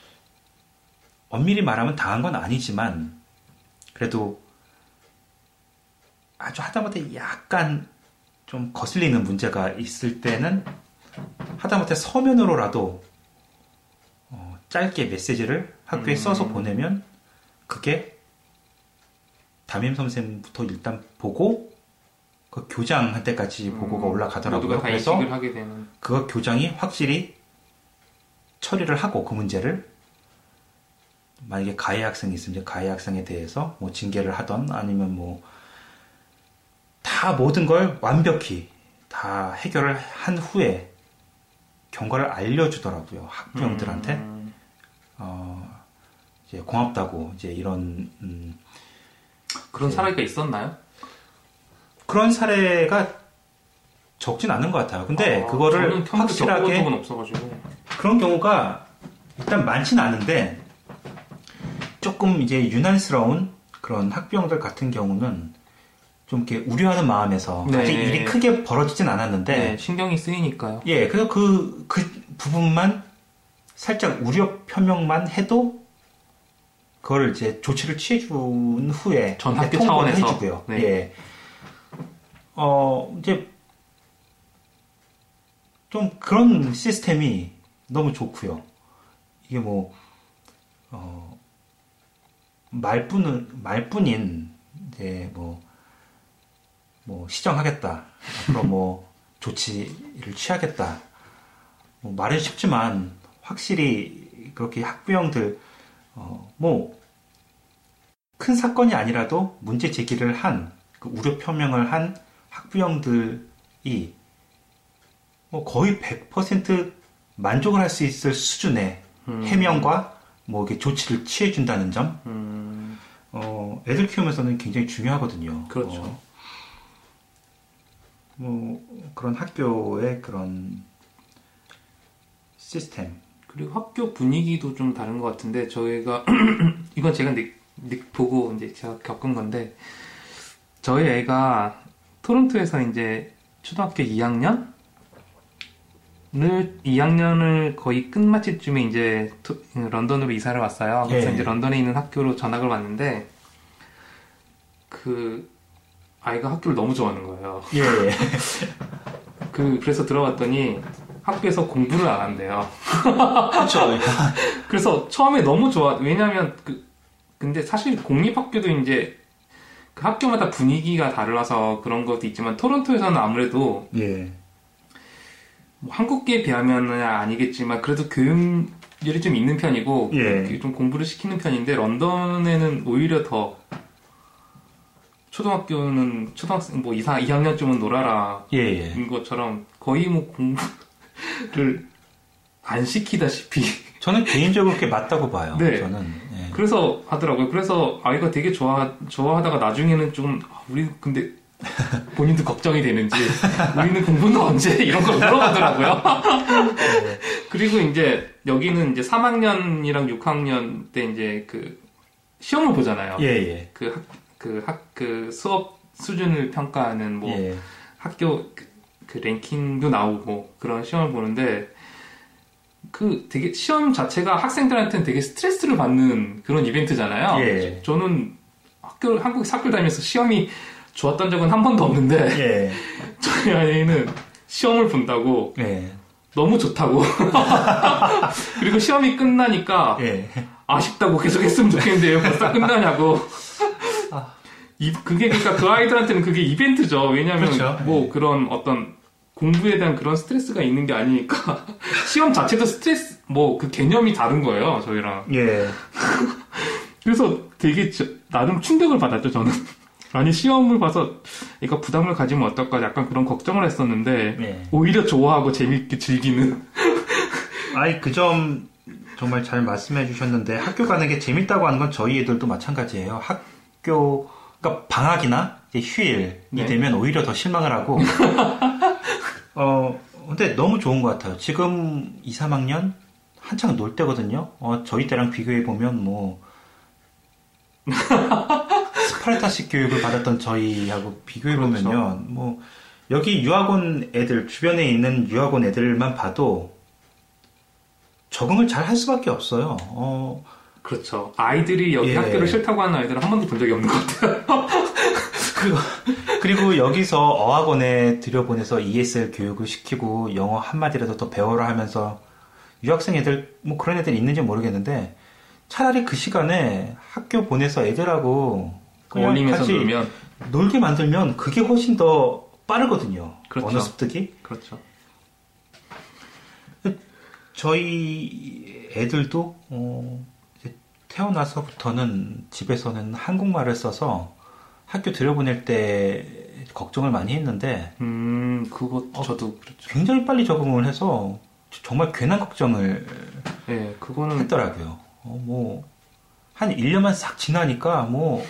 엄밀히 말하면 당한 건 아니지만 그래도 아주 하다못해 약간 좀 거슬리는 문제가 있을 때는 하다못해 서면으로라도 어, 짧게 메시지를 학교에 음. 써서 보내면 그게 담임 선생부터 일단 보고 그 교장한테까지 음. 보고가 올라가더라고요. 모두가 다 그래서 인식을 하게 되는. 그 교장이 확실히 처리를 하고 그 문제를 만약에 가해 학생이 있으면 가해 학생에 대해서 뭐 징계를 하던 아니면 뭐 다 모든 걸 완벽히 다 해결을 한 후에 경과를 알려주더라고요. 학부형들한테. 음. 어, 이제 고맙다고 이제 이런 음, 그런 이제 사례가 있었나요? 그런 사례가 적진 않은 것 같아요. 근데 아, 그거를 저는 확실하게 적은 없어가지고. 그런 경우가 일단 많지는 않은데 조금 이제 유난스러운 그런 학부형들 같은 경우는 좀 이렇게 우려하는 마음에서 네. 아직 일이 크게 벌어지진 않았는데 네, 신경이 쓰이니까요. 예, 그래서 그, 그 부분만 살짝 우려 표명만 해도 그걸 이제 조치를 취해준 후에 전 학교 통보를 차원에서. 해주고요. 네. 예. 어, 이제 좀 그런 시스템이 너무 좋고요. 이게 뭐, 어, 말뿐은, 말뿐인, 이제 뭐, 뭐, 시정하겠다. 앞으로 뭐, 조치를 취하겠다. 뭐 말은 쉽지만 확실히 그렇게 학부형들 어, 뭐 큰 사건이 아니라도 문제 제기를 한 그 우려 표명을 한 학부형들이 뭐 거의 백 퍼센트 만족을 할 수 있을 수준의 음. 해명과 뭐 이렇게 조치를 취해준다는 점, 음. 어, 애들 키우면서는 굉장히 중요하거든요. 그렇죠. 어, 뭐 그런 학교의 그런 시스템. 그리고 학교 분위기도 좀 다른 것 같은데 저희가 이건 제가 느, 느, 보고 이제 제가 겪은 건데 저희 애가 토론토에서 이제 초등학교 이 학년 을 이 학년을 거의 끝마칠 쯤에 이제 토, 런던으로 이사를 왔어요. 그래서 예. 이제 런던에 있는 학교로 전학을 왔는데 그 아이가 학교를 너무 좋아하는 거예요. 예. 그 그래서 들어갔더니 학교에서 공부를 안 한대요. 그렇죠. 그래서 처음에 너무 좋아. 왜냐하면 그 근데 사실 공립학교도 이제 그 학교마다 분위기가 달라서 그런 것도 있지만 토론토에서는 아무래도 예. 뭐 한국에 비하면은 아니겠지만 그래도 교육열이 좀 있는 편이고 예. 좀 공부를 시키는 편인데 런던에는 오히려 더 초등학교는 초등학생 뭐 이 학년쯤은 놀아라 예, 예. 인 것처럼 거의 뭐 공부를 안 시키다시피 저는 개인적으로 그렇게 맞다고 봐요. 네. 저는 예. 그래서 하더라고요. 그래서 아이가 되게 좋아 좋아하다가 나중에는 좀 아, 우리 근데 본인도 걱정이 되는지 우리는 공부는 언제 이런 걸 물어보더라고요. 네. 그리고 이제 여기는 이제 삼 학년이랑 육 학년 때 이제 그 시험을 보잖아요. 예, 예. 그 학 그 학 그 수업 수준을 평가하는 뭐 예. 학교 그, 그 랭킹도 나오고 그런 시험을 보는데 그 되게 시험 자체가 학생들한테는 되게 스트레스를 받는 그런 이벤트잖아요. 예. 저는 학교 한국 학교 다니면서 시험이 좋았던 적은 한 번도 없는데 예. 저희 아이는 시험을 본다고 예. 너무 좋다고 그리고 시험이 끝나니까 예. 아쉽다고 계속 했으면 좋겠는데 왜 벌써 끝나냐고 이, 그게 그러니까 그 아이들한테는 그게 이벤트죠. 왜냐하면 그렇죠. 뭐 예. 그런 어떤 공부에 대한 그런 스트레스가 있는 게 아니니까 시험 자체도 스트레스 뭐 그 개념이 다른 거예요 저희랑. 예. 그래서 되게 저, 나름 충격을 받았죠 저는. 아니 시험을 봐서 이거 부담을 가지면 어떨까 약간 그런 걱정을 했었는데 네. 오히려 좋아하고 재밌게 즐기는. 아이 그 점 정말 잘 말씀해 주셨는데 학교 가는 게 재밌다고 하는 건 저희 애들도 마찬가지예요. 학교 그러니까 방학이나 이제 휴일이 네. 되면 오히려 더 실망을 하고 어 근데 너무 좋은 것 같아요. 지금 이, 삼 학년 한창 놀 때거든요. 어 저희 때랑 비교해 보면 뭐 스파르타식 교육을 받았던 저희하고 비교해보면요, 그렇죠. 뭐, 여기 유학원 애들, 주변에 있는 유학원 애들만 봐도 적응을 잘 할 수밖에 없어요. 어, 그렇죠. 아이들이 여기 예. 학교를 싫다고 하는 아이들은 한 번도 본 적이 없는 것 같아요. 그리고, 그리고 여기서 어학원에 들여보내서 이에스엘 교육을 시키고 영어 한마디라도 더 배워라 하면서 유학생 애들, 뭐 그런 애들 있는지 모르겠는데 차라리 그 시간에 학교 보내서 애들하고 어울리면서 놀면 놀게 만들면 그게 훨씬 더 빠르거든요. 그렇죠. 언어 습득이. 그렇죠. 저희 애들도 어, 이제 태어나서부터는 집에서는 한국말을 써서 학교 들여보낼 때 걱정을 많이 했는데 음 그거 저도 어, 그렇죠. 굉장히 빨리 적응을 해서 정말 괜한 걱정을 네, 그거는 했더라고요. 어, 뭐 한 일 년만 싹 지나니까 뭐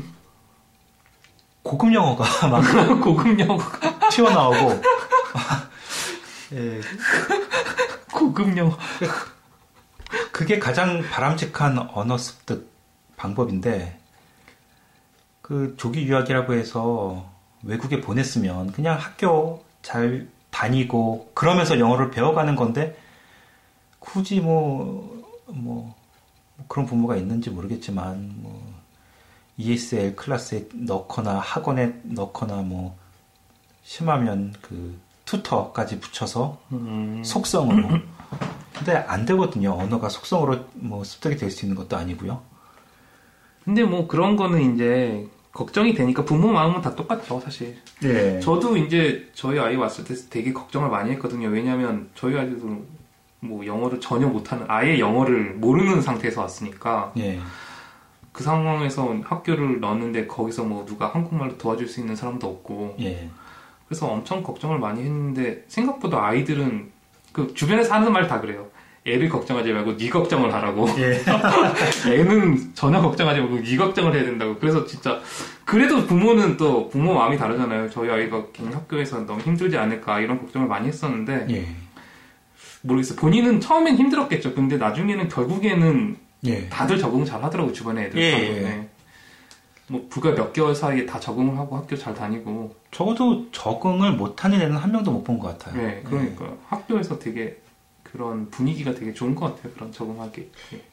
고급 영어가 막 고급 영어가 튀어나오고 예. 고급 영어 그게 가장 바람직한 언어 습득 방법인데 그 조기 유학이라고 해서 외국에 보냈으면 그냥 학교 잘 다니고 그러면서 영어를 배워가는 건데 굳이 뭐 뭐 그런 부모가 있는지 모르겠지만 뭐 이에스엘 클래스에 넣거나 학원에 넣거나 뭐 심하면 그 튜터까지 붙여서 음. 속성으로 근데 안 되거든요. 언어가 속성으로 뭐 습득이 될 수 있는 것도 아니고요. 근데 뭐 그런 거는 이제 걱정이 되니까 부모 마음은 다 똑같죠 사실. 네. 저도 이제 저희 아이 왔을 때 되게 걱정을 많이 했거든요. 왜냐하면 저희 아이들도 뭐 영어를 전혀 못하는, 아예 영어를 모르는 상태에서 왔으니까 예. 그 상황에서 학교를 넣었는데 거기서 뭐 누가 한국말로 도와줄 수 있는 사람도 없고 예. 그래서 엄청 걱정을 많이 했는데 생각보다 아이들은 그 주변에서 하는 말 다 그래요. 애를 걱정하지 말고 네 걱정을 하라고. 예. 애는 전혀 걱정하지 말고 네 걱정을 해야 된다고. 그래서 진짜 그래도 부모는 또 부모 마음이 다르잖아요. 저희 아이가 괜히 학교에서 너무 힘들지 않을까 이런 걱정을 많이 했었는데 예. 모르겠어요. 본인은 처음엔 힘들었겠죠. 근데 나중에는 결국에는 예. 다들 적응 잘 하더라고요. 주변에 애들. 예, 예. 뭐 불과 몇 개월 사이에 다 적응을 하고 학교 잘 다니고. 적어도 적응을 못하는 애는 한 명도 못 본 것 같아요. 네, 그러니까 요 학교에서 되게 그런 분위기가 되게 좋은 것 같아요. 그런 적응하기. 예.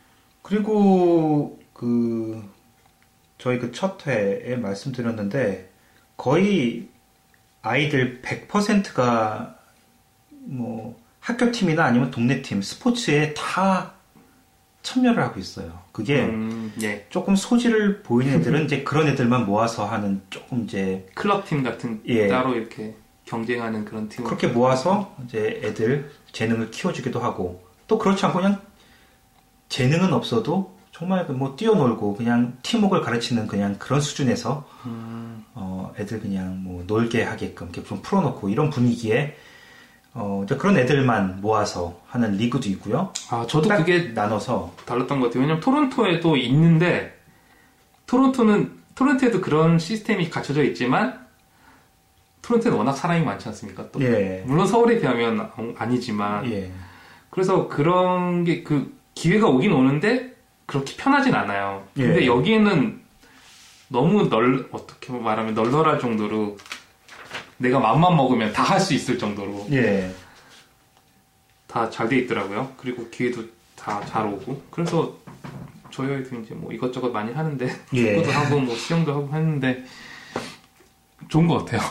그리고 그 저희 그 첫 회에 말씀드렸는데 거의 아이들 백 퍼센트가 뭐 학교팀이나 아니면 동네팀 스포츠에 다 참여를 하고 있어요. 그게 음, 예. 조금 소질을 보이는 애들은 이제 그런 애들만 모아서 하는 조금 이제 클럽팀 같은 예. 따로 이렇게 경쟁하는 그런 팀. 그렇게 모아서 이제 애들 재능을 키워주기도 하고 또 그렇지 않고 그냥 재능은 없어도 정말 뭐 뛰어놀고 그냥 팀워크를 가르치는 그냥 그런 수준에서 음. 어 애들 그냥 뭐 놀게 하게끔 이렇게 좀 풀어놓고 이런 분위기에 어 이제 그런 애들만 모아서 하는 리그도 있고요. 아 저도 딱 그게 나눠서 달랐던 것 같아요. 왜냐면 토론토에도 있는데 토론토는 토론토에도 그런 시스템이 갖춰져 있지만 토론토는 워낙 사람이 많지 않습니까? 또 예. 물론 서울에 비하면 아니지만 예. 그래서 그런 게 그 기회가 오긴 오는데 그렇게 편하진 않아요. 근데 예. 여기에는 너무 널 어떻게 말하면 널널할 정도로 내가 맘만 먹으면 다 할 수 있을 정도로 예. 다 잘 돼 있더라고요. 그리고 기회도 다 잘 오고 그래서 저희 아이도 이제 뭐 이것저것 많이 하는데 예. 축구도 하고 뭐 수영도 하고 했는데 좋은 것 같아요.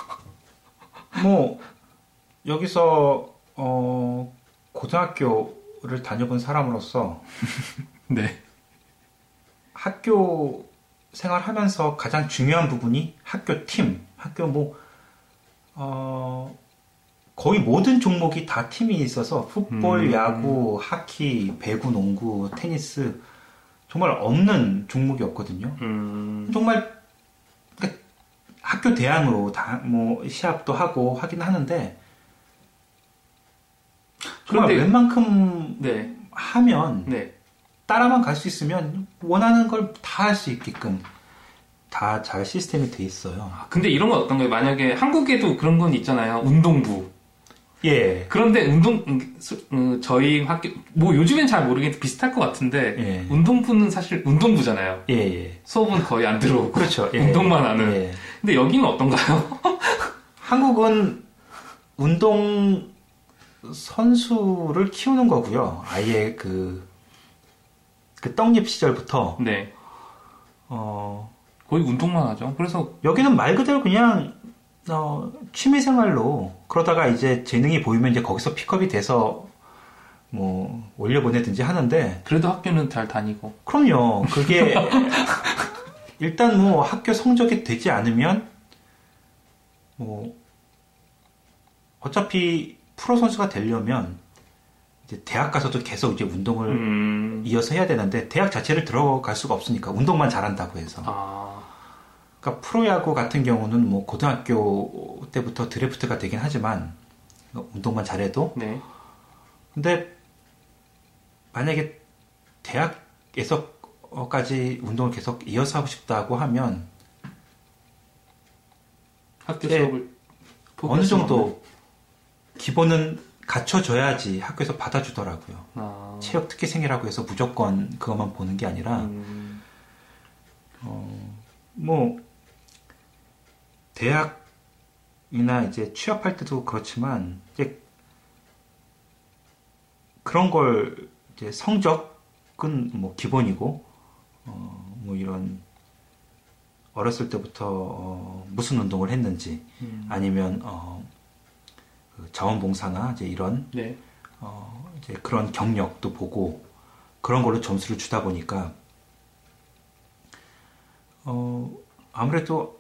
뭐 여기서 어 고등학교를 다녀본 사람으로서 네. 학교 생활하면서 가장 중요한 부분이 학교 팀, 학교 뭐 어, 거의 모든 종목이 다 팀이 있어서 풋볼, 음. 야구, 하키, 배구, 농구, 테니스 정말 없는 종목이 없거든요. 음. 정말 그러니까 학교 대항으로 다 뭐 시합도 하고 하긴 하는데 정말 그런데- 웬만큼 네. 하면 네. 따라만 갈 수 있으면 원하는 걸 다 할 수 있게끔 다 잘 시스템이 돼 있어요. 아, 근데 이런 건 어떤 거예요? 만약에 한국에도 그런 건 있잖아요. 운동부. 예. 그런데 운동 음, 수- 음, 저희 학교 뭐 요즘엔 잘 모르겠는데 비슷할 것 같은데 예. 운동부는 사실 운동부잖아요. 예, 예. 수업은 거의 안 들어오고 그렇죠. 예. 운동만 하는. 예. 근데 여기는 어떤가요? 한국은 운동 선수를 키우는 거고요. 아예 그, 그 떡잎 시절부터, 네. 어, 거의 운동만 하죠. 그래서 여기는 말 그대로 그냥, 어, 취미생활로, 그러다가 이제 재능이 보이면 이제 거기서 픽업이 돼서, 뭐, 올려보내든지 하는데, 그래도 학교는 잘 다니고. 그럼요. 그게, 일단 뭐 학교 성적이 되지 않으면, 뭐, 어차피 프로 선수가 되려면, 이제 대학 가서도 계속 이제 운동을 음. 이어서 해야 되는데, 대학 자체를 들어갈 수가 없으니까, 운동만 잘한다고 해서. 아. 그러니까 프로야구 같은 경우는 뭐 고등학교 때부터 드래프트가 되긴 하지만, 운동만 잘해도. 네. 근데, 만약에 대학에서까지 운동을 계속 이어서 하고 싶다고 하면, 학교 예, 수업을 어느 포기할 수는 없는. 정도 기본은 갖춰줘야지 학교에서 받아주더라고요. 아. 체육 특기생이라고 해서 무조건 그것만 보는 게 아니라, 음. 어, 뭐, 대학이나 이제 취업할 때도 그렇지만, 이제 그런 걸, 이제 성적은 뭐 기본이고, 어, 뭐 이런, 어렸을 때부터, 어, 무슨 운동을 했는지, 음. 아니면, 어, 그 자원봉사나 이제 이런, 네. 어, 이제 그런 경력도 보고, 그런 걸로 점수를 주다 보니까, 어, 아무래도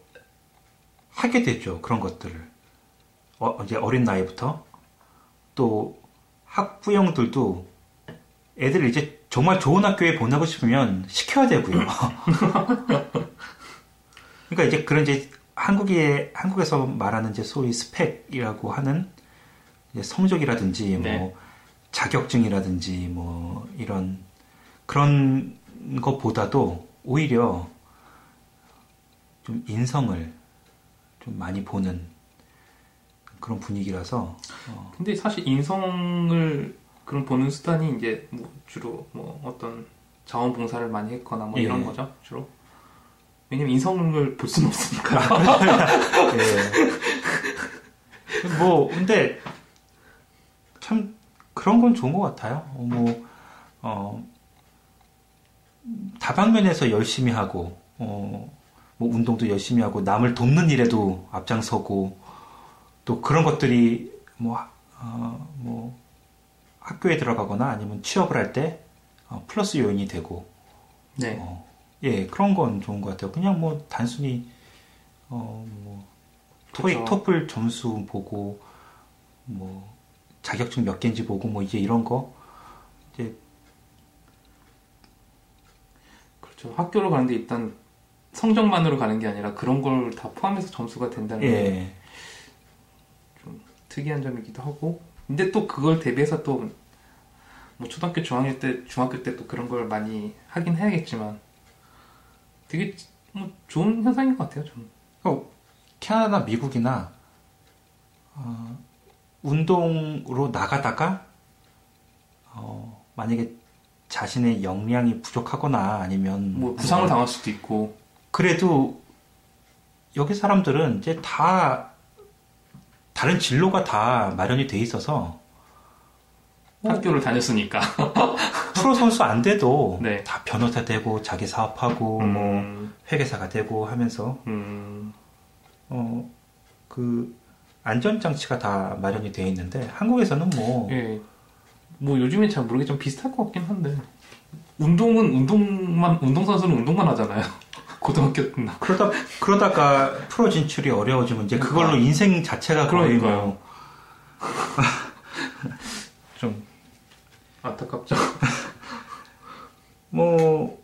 하게 되죠. 그런 것들을. 어, 이제 어린 나이부터. 또, 학부형들도 애들을 이제 정말 좋은 학교에 보내고 싶으면 시켜야 되고요. 그러니까 이제 그런 이제 한국에 한국에서 말하는 이제 소위 스펙이라고 하는 이제 성적이라든지 네. 뭐 자격증이라든지 뭐 이런 그런 것보다도 오히려 좀 인성을 좀 많이 보는 그런 분위기라서. 어. 근데 사실 인성을 그런 보는 수단이 이제 뭐 주로 뭐 어떤 자원봉사를 많이 했거나 뭐 예. 이런 거죠 주로. 왜냐면 인성을 볼 수는 없으니까요. 예. 뭐 근데 참 그런 건 좋은 것 같아요. 뭐 어, 다방면에서 열심히 하고 어, 뭐 운동도 열심히 하고 남을 돕는 일에도 앞장서고 또 그런 것들이 뭐, 어, 뭐 학교에 들어가거나 아니면 취업을 할 때 어, 플러스 요인이 되고 네. 어, 예 그런 건 좋은 것 같아요. 그냥 뭐 단순히 어, 뭐 토익 그렇죠. 토플 점수 보고 뭐 자격증 몇 개인지 보고 뭐 이제 이런 거 이제 그렇죠. 학교로 가는데 일단 성적만으로 가는 게 아니라 그런 걸 다 포함해서 점수가 된다는 게 예. 좀 특이한 점이기도 하고. 근데 또 그걸 대비해서 또 뭐 초등학교 중학교 때 중학교 때 또 그런 걸 많이 하긴 해야겠지만 되게 뭐 좋은 현상인 것 같아요. 저는. 어, 캐나다, 미국이나 어, 운동으로 나가다가 어, 만약에 자신의 역량이 부족하거나 아니면 뭐 부상을 당할 수도 있고. 그래도 여기 사람들은 이제 다 다른 진로가 다 마련이 돼 있어서 학교를 다녔으니까. 프로 선수 안 돼도 네. 다 변호사 되고 자기 사업하고 음. 뭐 회계사가 되고 하면서 음, 어 그 안전 장치가 다 마련이 돼 있는데 한국에서는 뭐 예. 뭐 요즘엔 잘 모르겠지만 비슷할 것 같긴 한데 운동은 운동만 운동선수는 운동만 하잖아요. 고등학교 때나. 그러다 그러다가 프로 진출이 어려워지면 이제 그걸로 인생 자체가 거의 그러니까요. 뭐 좀 안타깝죠. 뭐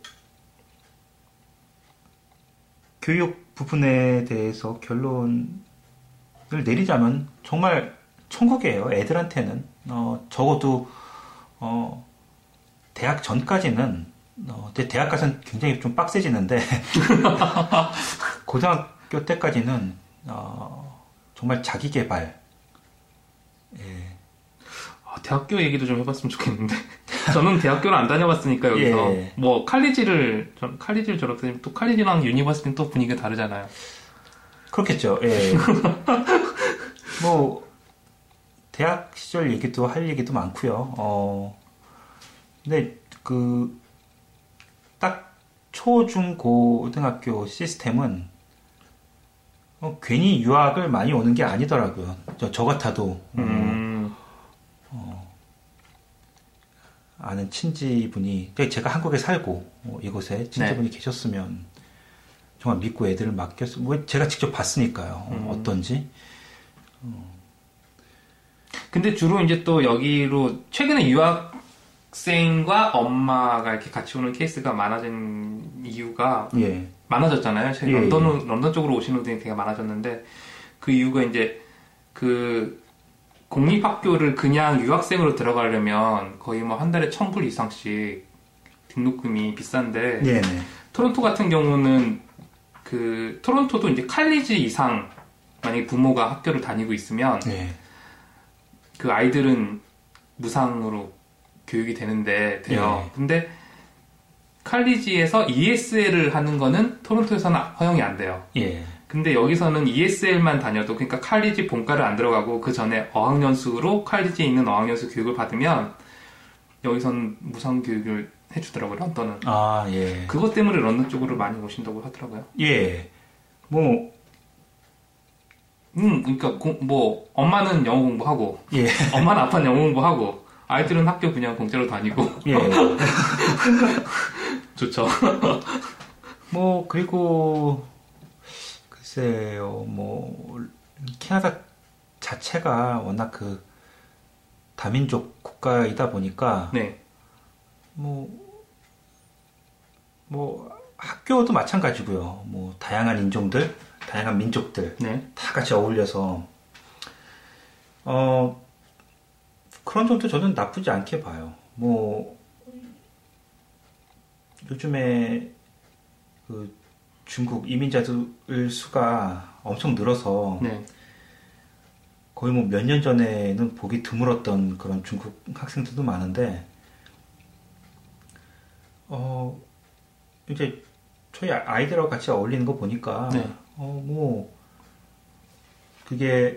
교육 부분에 대해서 결론을 내리자면 정말 천국이에요. 애들한테는 어, 적어도 어, 대학 전까지는 어, 이제 대학 가서는 굉장히 좀 빡세지는데 고등학교 때까지는 어, 정말 자기 개발. 예. 아, 대학교 얘기도 좀 해봤으면 좋겠는데 저는 대학교를 안 다녀봤으니까 여기서 예. 뭐 칼리지를 전 칼리지를 졸업했는데 또 칼리지랑 유니버시티는 또 분위기가 다르잖아요. 그렇겠죠. 예. 뭐 대학 시절 얘기도 할 얘기도 많고요. 어, 근데 그 딱 초, 중, 고등학교 시스템은 어, 괜히 유학을 많이 오는 게 아니더라고요. 저, 저 같아도 음, 어, 아는 친지분이 제가 한국에 살고 어, 이곳에 친지분이 네. 계셨으면 정말 믿고 애들을 맡겼어. 뭐 제가 직접 봤으니까요. 음. 어, 어떤지. 근데 주로 이제 또 여기로 최근에 유학생과 엄마가 이렇게 같이 오는 케이스가 많아진 이유가 예. 많아졌잖아요. 최근 예, 런던 런던 쪽으로 오시는 분들이 되게 많아졌는데 그 이유가 이제 그 공립학교를 그냥 유학생으로 들어가려면 거의 뭐 한 달에 천 불 이상씩 등록금이 비싼데 네네. 토론토 같은 경우는 그 토론토도 이제 칼리지 이상 만약에 부모가 학교를 다니고 있으면 네. 그 아이들은 무상으로 교육이 되는데 돼요. 네. 근데 칼리지에서 이에스엘을 하는 거는 토론토에서는 허용이 안 돼요. 예. 근데 여기서는 이에스엘만 다녀도 그러니까 칼리지 본과를 안 들어가고 그 전에 어학연수로 칼리지에 있는 어학연수 교육을 받으면 여기서는 무상 교육을 해주더라고요. 런던은. 아, 예. 그것 때문에 런던 쪽으로 많이 오신다고 하더라고요. 예. 뭐, 음, 그러니까 고- 뭐 엄마는 영어 공부하고 예. 엄마는 아빠는 영어 공부하고 아이들은 학교 그냥 공짜로 다니고 예. 좋죠. 뭐, 그리고, 글쎄요, 뭐, 캐나다 자체가 워낙 그, 다민족 국- 국가이다 보니까 네. 뭐, 뭐 학교도 마찬가지고요. 뭐 다양한 인종들, 다양한 민족들 네. 다 같이 어울려서 어 그런 점도 저는 나쁘지 않게 봐요. 뭐 요즘에 그 중국 이민자들 수가 엄청 늘어서 네. 거의 뭐 몇 년 전에는 보기 드물었던 그런 중국 학생들도 많은데 어 이제 저희 아이들하고 같이 어울리는 거 보니까 네. 어 뭐 그게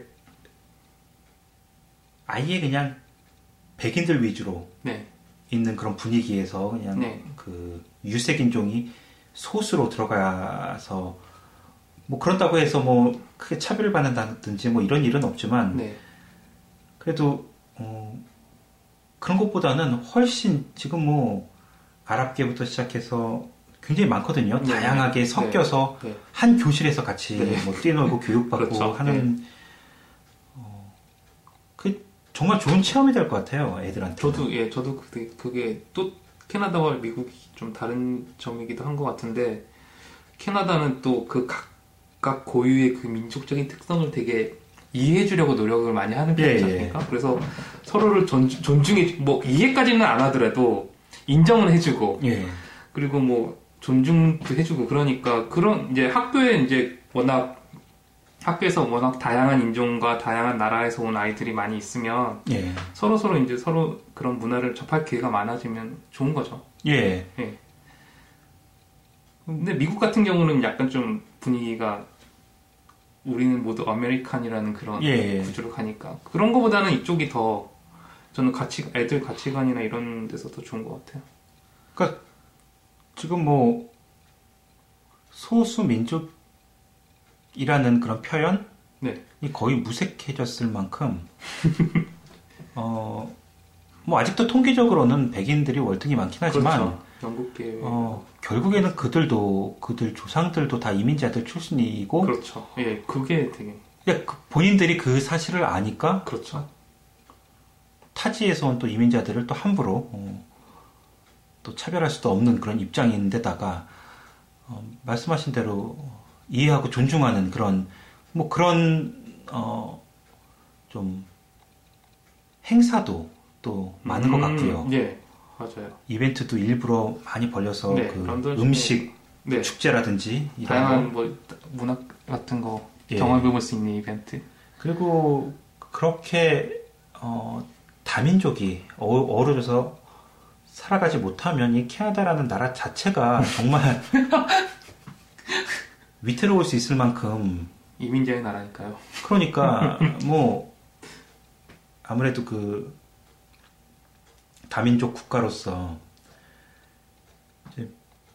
아예 그냥 백인들 위주로 네. 있는 그런 분위기에서 그냥 네. 그 유색 인종이 소수로 들어가서 뭐 그런다고 해서 뭐 크게 차별을 받는다든지 뭐 이런 일은 없지만 네. 그래도 어 그런 것보다는 훨씬 지금 뭐 아랍계부터 시작해서 굉장히 많거든요. 네. 다양하게 섞여서 네. 네. 한 교실에서 같이 네. 뭐 뛰놀고 교육받고 그렇죠. 하는 네. 어, 그 정말 좋은 체험이 될 것 같아요. 애들한테. 저도 예, 저도 그게, 그게 또 캐나다와 미국이 좀 다른 점이기도 한 것 같은데 캐나다는 또 그 각각 고유의 그 민족적인 특성을 되게 이해해주려고 노력을 많이 하는 편이지 예, 예. 않습니까? 그래서 서로를 존, 존중해, 뭐 이해까지는 안 하더라도 인정은 해주고 예. 그리고 뭐 존중도 해주고 그러니까 그런 이제 학교에 이제 워낙 학교에서 워낙 다양한 인종과 다양한 나라에서 온 아이들이 많이 있으면 예. 서로 서로 이제 서로 그런 문화를 접할 기회가 많아지면 좋은 거죠. 예. 예. 근데 미국 같은 경우는 약간 좀 분위기가 우리는 모두 아메리칸이라는 그런 예. 구조로 가니까 그런 거보다는 이쪽이 더 저는 가치 애들 가치관이나 이런 데서 더 좋은 것 같아요. 그러니까 지금 뭐 소수 민족이라는 그런 표현이 네. 거의 무색해졌을 만큼 어 뭐 아직도 통계적으로는 백인들이 월등히 많긴 하지만 그렇죠. 영국계 어 결국에는 그들도 그들 조상들도 다 이민자들 출신이고 그렇죠. 예, 그게 되게 그러니까 그 본인들이 그 사실을 아니까 그렇죠. 타지에서 온 또 이민자들을 또 함부로 어, 또 차별할 수도 없는 그런 입장인데다가 어, 말씀하신 대로 이해하고 존중하는 그런 뭐 그런 어, 좀 행사도 또 많은 음, 것 같고요. 예, 맞아요. 이벤트도 일부러 많이 벌려서 네, 그 런던 음식 네, 축제라든지 이런 다양한 거. 뭐 문학 같은 거 예. 경험해볼 수 있는 이벤트. 그리고 그렇게 어, 다민족이 어, 어우러져서 살아가지 못하면 이 캐나다라는 나라 자체가 정말 위태로울 수 있을 만큼 이민자의 나라니까요. 그러니까 뭐 아무래도 그 다민족 국가로서 이제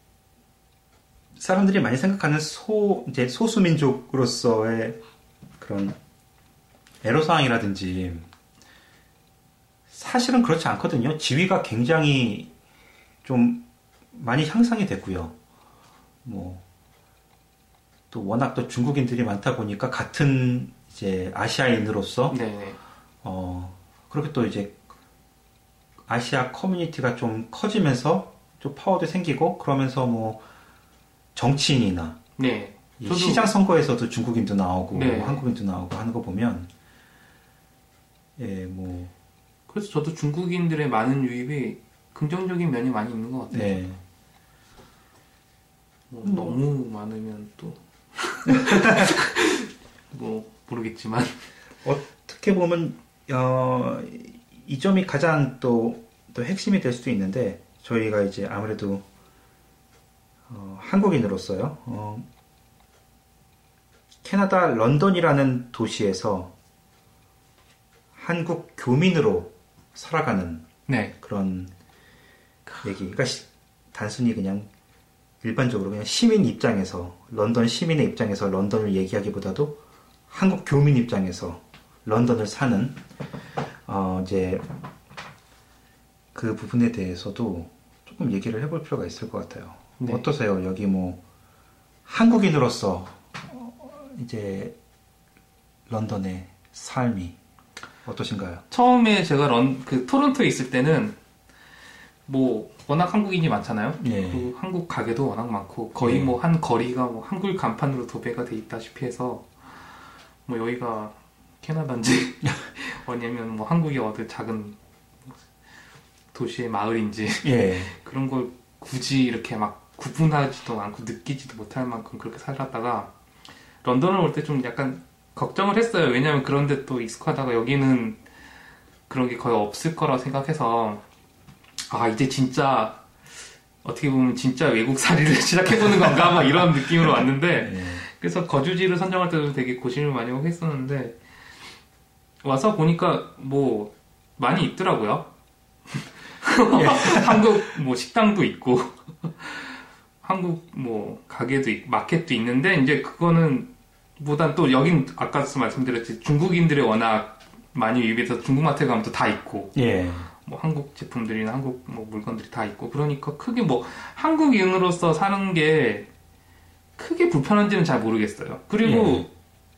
사람들이 많이 생각하는 소 이제 소수민족으로서의 그런 애로사항이라든지 사실은 그렇지 않거든요. 지위가 굉장히 좀 많이 향상이 됐고요. 뭐 또 워낙 또 중국인들이 많다 보니까 같은 이제 아시아인으로서 네, 어 그렇게 또 이제 아시아 커뮤니티가 좀 커지면서 좀 파워도 생기고 그러면서 뭐 정치인이나 네. 이 저도- 시장 선거에서도 중국인도 나오고 네. 뭐 한국인도 나오고 하는 거 보면 예 뭐 그래서 저도 중국인들의 많은 유입이 긍정적인 면이 많이 있는 것 같아요. 네. 뭐 너무 많으면 또 뭐 모르겠지만 어떻게 보면 어, 이 점이 가장 또, 또 핵심이 될 수도 있는데 저희가 이제 아무래도 어, 한국인으로서요. 어, 캐나다 런던이라는 도시에서 한국 교민으로 살아가는 네, 그런 얘기. 그러니까 시- 단순히 그냥 일반적으로 그냥 시민 입장에서 런던 시민의 입장에서 런던을 얘기하기보다도 한국 교민 입장에서 런던을 사는 어 이제 그 부분에 대해서도 조금 얘기를 해볼 필요가 있을 것 같아요. 네. 어떠세요? 여기 뭐 한국인으로서 어, 이제 런던의 삶이 어떠신가요? 처음에 제가 런, 그 토론토에 있을 때는 뭐 워낙 한국인이 많잖아요. 예. 그 한국 가게도 워낙 많고 거의 예. 뭐 한 거리가 뭐 한글 간판으로 도배가 돼 있다시피 해서 뭐 여기가 캐나다인지 아니면 뭐 한국의 어디 작은 도시의 마을인지 예. 그런 걸 굳이 이렇게 막 구분하지도 않고 느끼지도 못할 만큼 그렇게 살았다가 런던을 올 때 좀 약간 걱정을 했어요. 왜냐하면 그런데 또 익숙하다가 여기는 그런 게 거의 없을 거라고 생각해서 아 이제 진짜 어떻게 보면 진짜 외국살이를 시작해보는 건가 막 이런 느낌으로 왔는데 예. 그래서 거주지를 선정할 때도 되게 고심을 많이 하고 했었는데 와서 보니까 뭐 많이 있더라고요. 예. 한국 뭐 식당도 있고 한국 뭐 가게도 있고 마켓도 있는데 이제 그거는 보단 또 여긴 아까 말씀드렸지 중국인들이 워낙 많이 유입해서 중국 마트에 가면 또 다 있고 예. 뭐 한국 제품들이나 한국 뭐 물건들이 다 있고 그러니까 크게 뭐 한국인으로서 사는 게 크게 불편한지는 잘 모르겠어요. 그리고 예.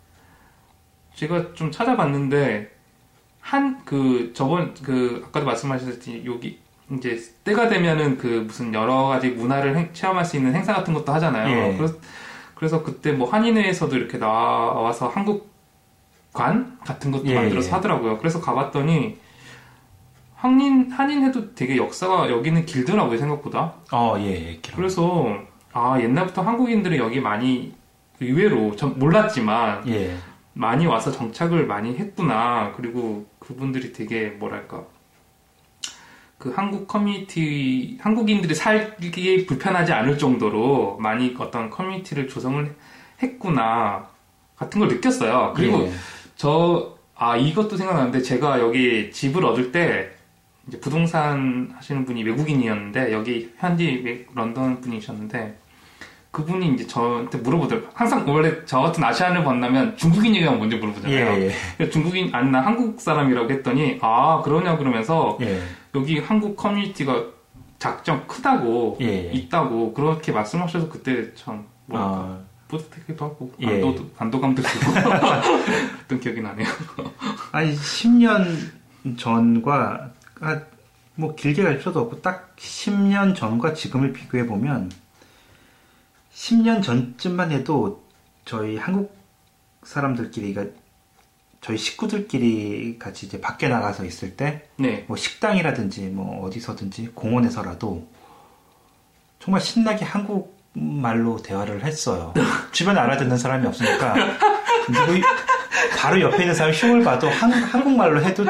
제가 좀 찾아봤는데 한 그 저번 그 아까도 말씀하셨듯이 여기 이제 때가 되면은 그 무슨 여러 가지 문화를 행, 체험할 수 있는 행사 같은 것도 하잖아요. 예. 그래서 그래서 그때 뭐 한인회에서도 이렇게 나와서 한국관 같은 것도 예. 만들어서 하더라고요. 그래서 가봤더니 한인 한인회도 되게 역사가 여기는 길더라고요 생각보다. 어, 예. 기록. 그래서 아 옛날부터 한국인들은 여기 많이 의외로 전 몰랐지만 예. 많이 와서 정착을 많이 했구나. 그리고 그분들이 되게 뭐랄까 그 한국 커뮤니티 한국인들이 살기에 불편하지 않을 정도로 많이 어떤 커뮤니티를 조성을 했구나 같은 걸 느꼈어요. 그리고 예. 저 아 이것도 생각나는데 제가 여기 집을 얻을 때 이제 부동산 하시는 분이 외국인이었는데 여기 현지 런던 분이셨는데 그분이 이제 저한테 물어보더라고요. 항상 원래 저 같은 아시안을 만나면 중국인이라고 먼저 물어보잖아요. 예, 예. 중국인 아니 나 한국 사람이라고 했더니 아 그러냐 그러면서 예. 여기 한국 커뮤니티가 작정 크다고 예. 있다고 그렇게 말씀하셔서 그때 참 뭐랄까 아, 뿌듯하기도 하고 예. 안도, 안도감도 들고 그랬던 기억이 나네요. 아니, 십 년 전과, 아, 뭐, 길게 갈 필요도 없고, 딱 십 년 전과 지금을 비교해보면, 십 년 전쯤만 해도 저희 한국 사람들끼리, 그러니까 저희 식구들끼리 같이 이제 밖에 나가서 있을 때, 네. 뭐 식당이라든지 뭐 어디서든지 공원에서라도 정말 신나게 한국말로 대화를 했어요. 주변에 알아듣는 사람이 없으니까 누구 바로 옆에 있는 사람이 흉을 봐도 한, 한국말로 해도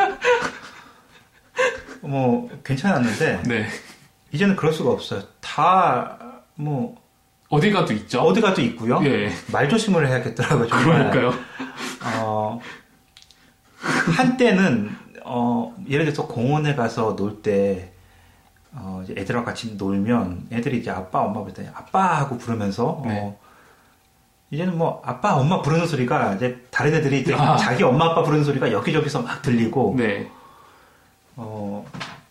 뭐 괜찮았는데 네. 이제는 그럴 수가 없어요. 다 뭐 어디 가도 있죠. 어디 가도 있고요. 예. 말 조심을 해야겠더라고요. 정말. 그러니까요. 어, 한때는 어, 예를 들어서 공원에 가서 놀 때 어, 이제 애들하고 같이 놀면 애들이 이제 아빠 엄마 부를 때 아빠 하고 부르면서 네. 어, 이제는 뭐 아빠 엄마 부르는 소리가 이제 다른 애들이 이제 아. 자기 엄마 아빠 부르는 소리가 여기저기서 막 들리고 네. 어,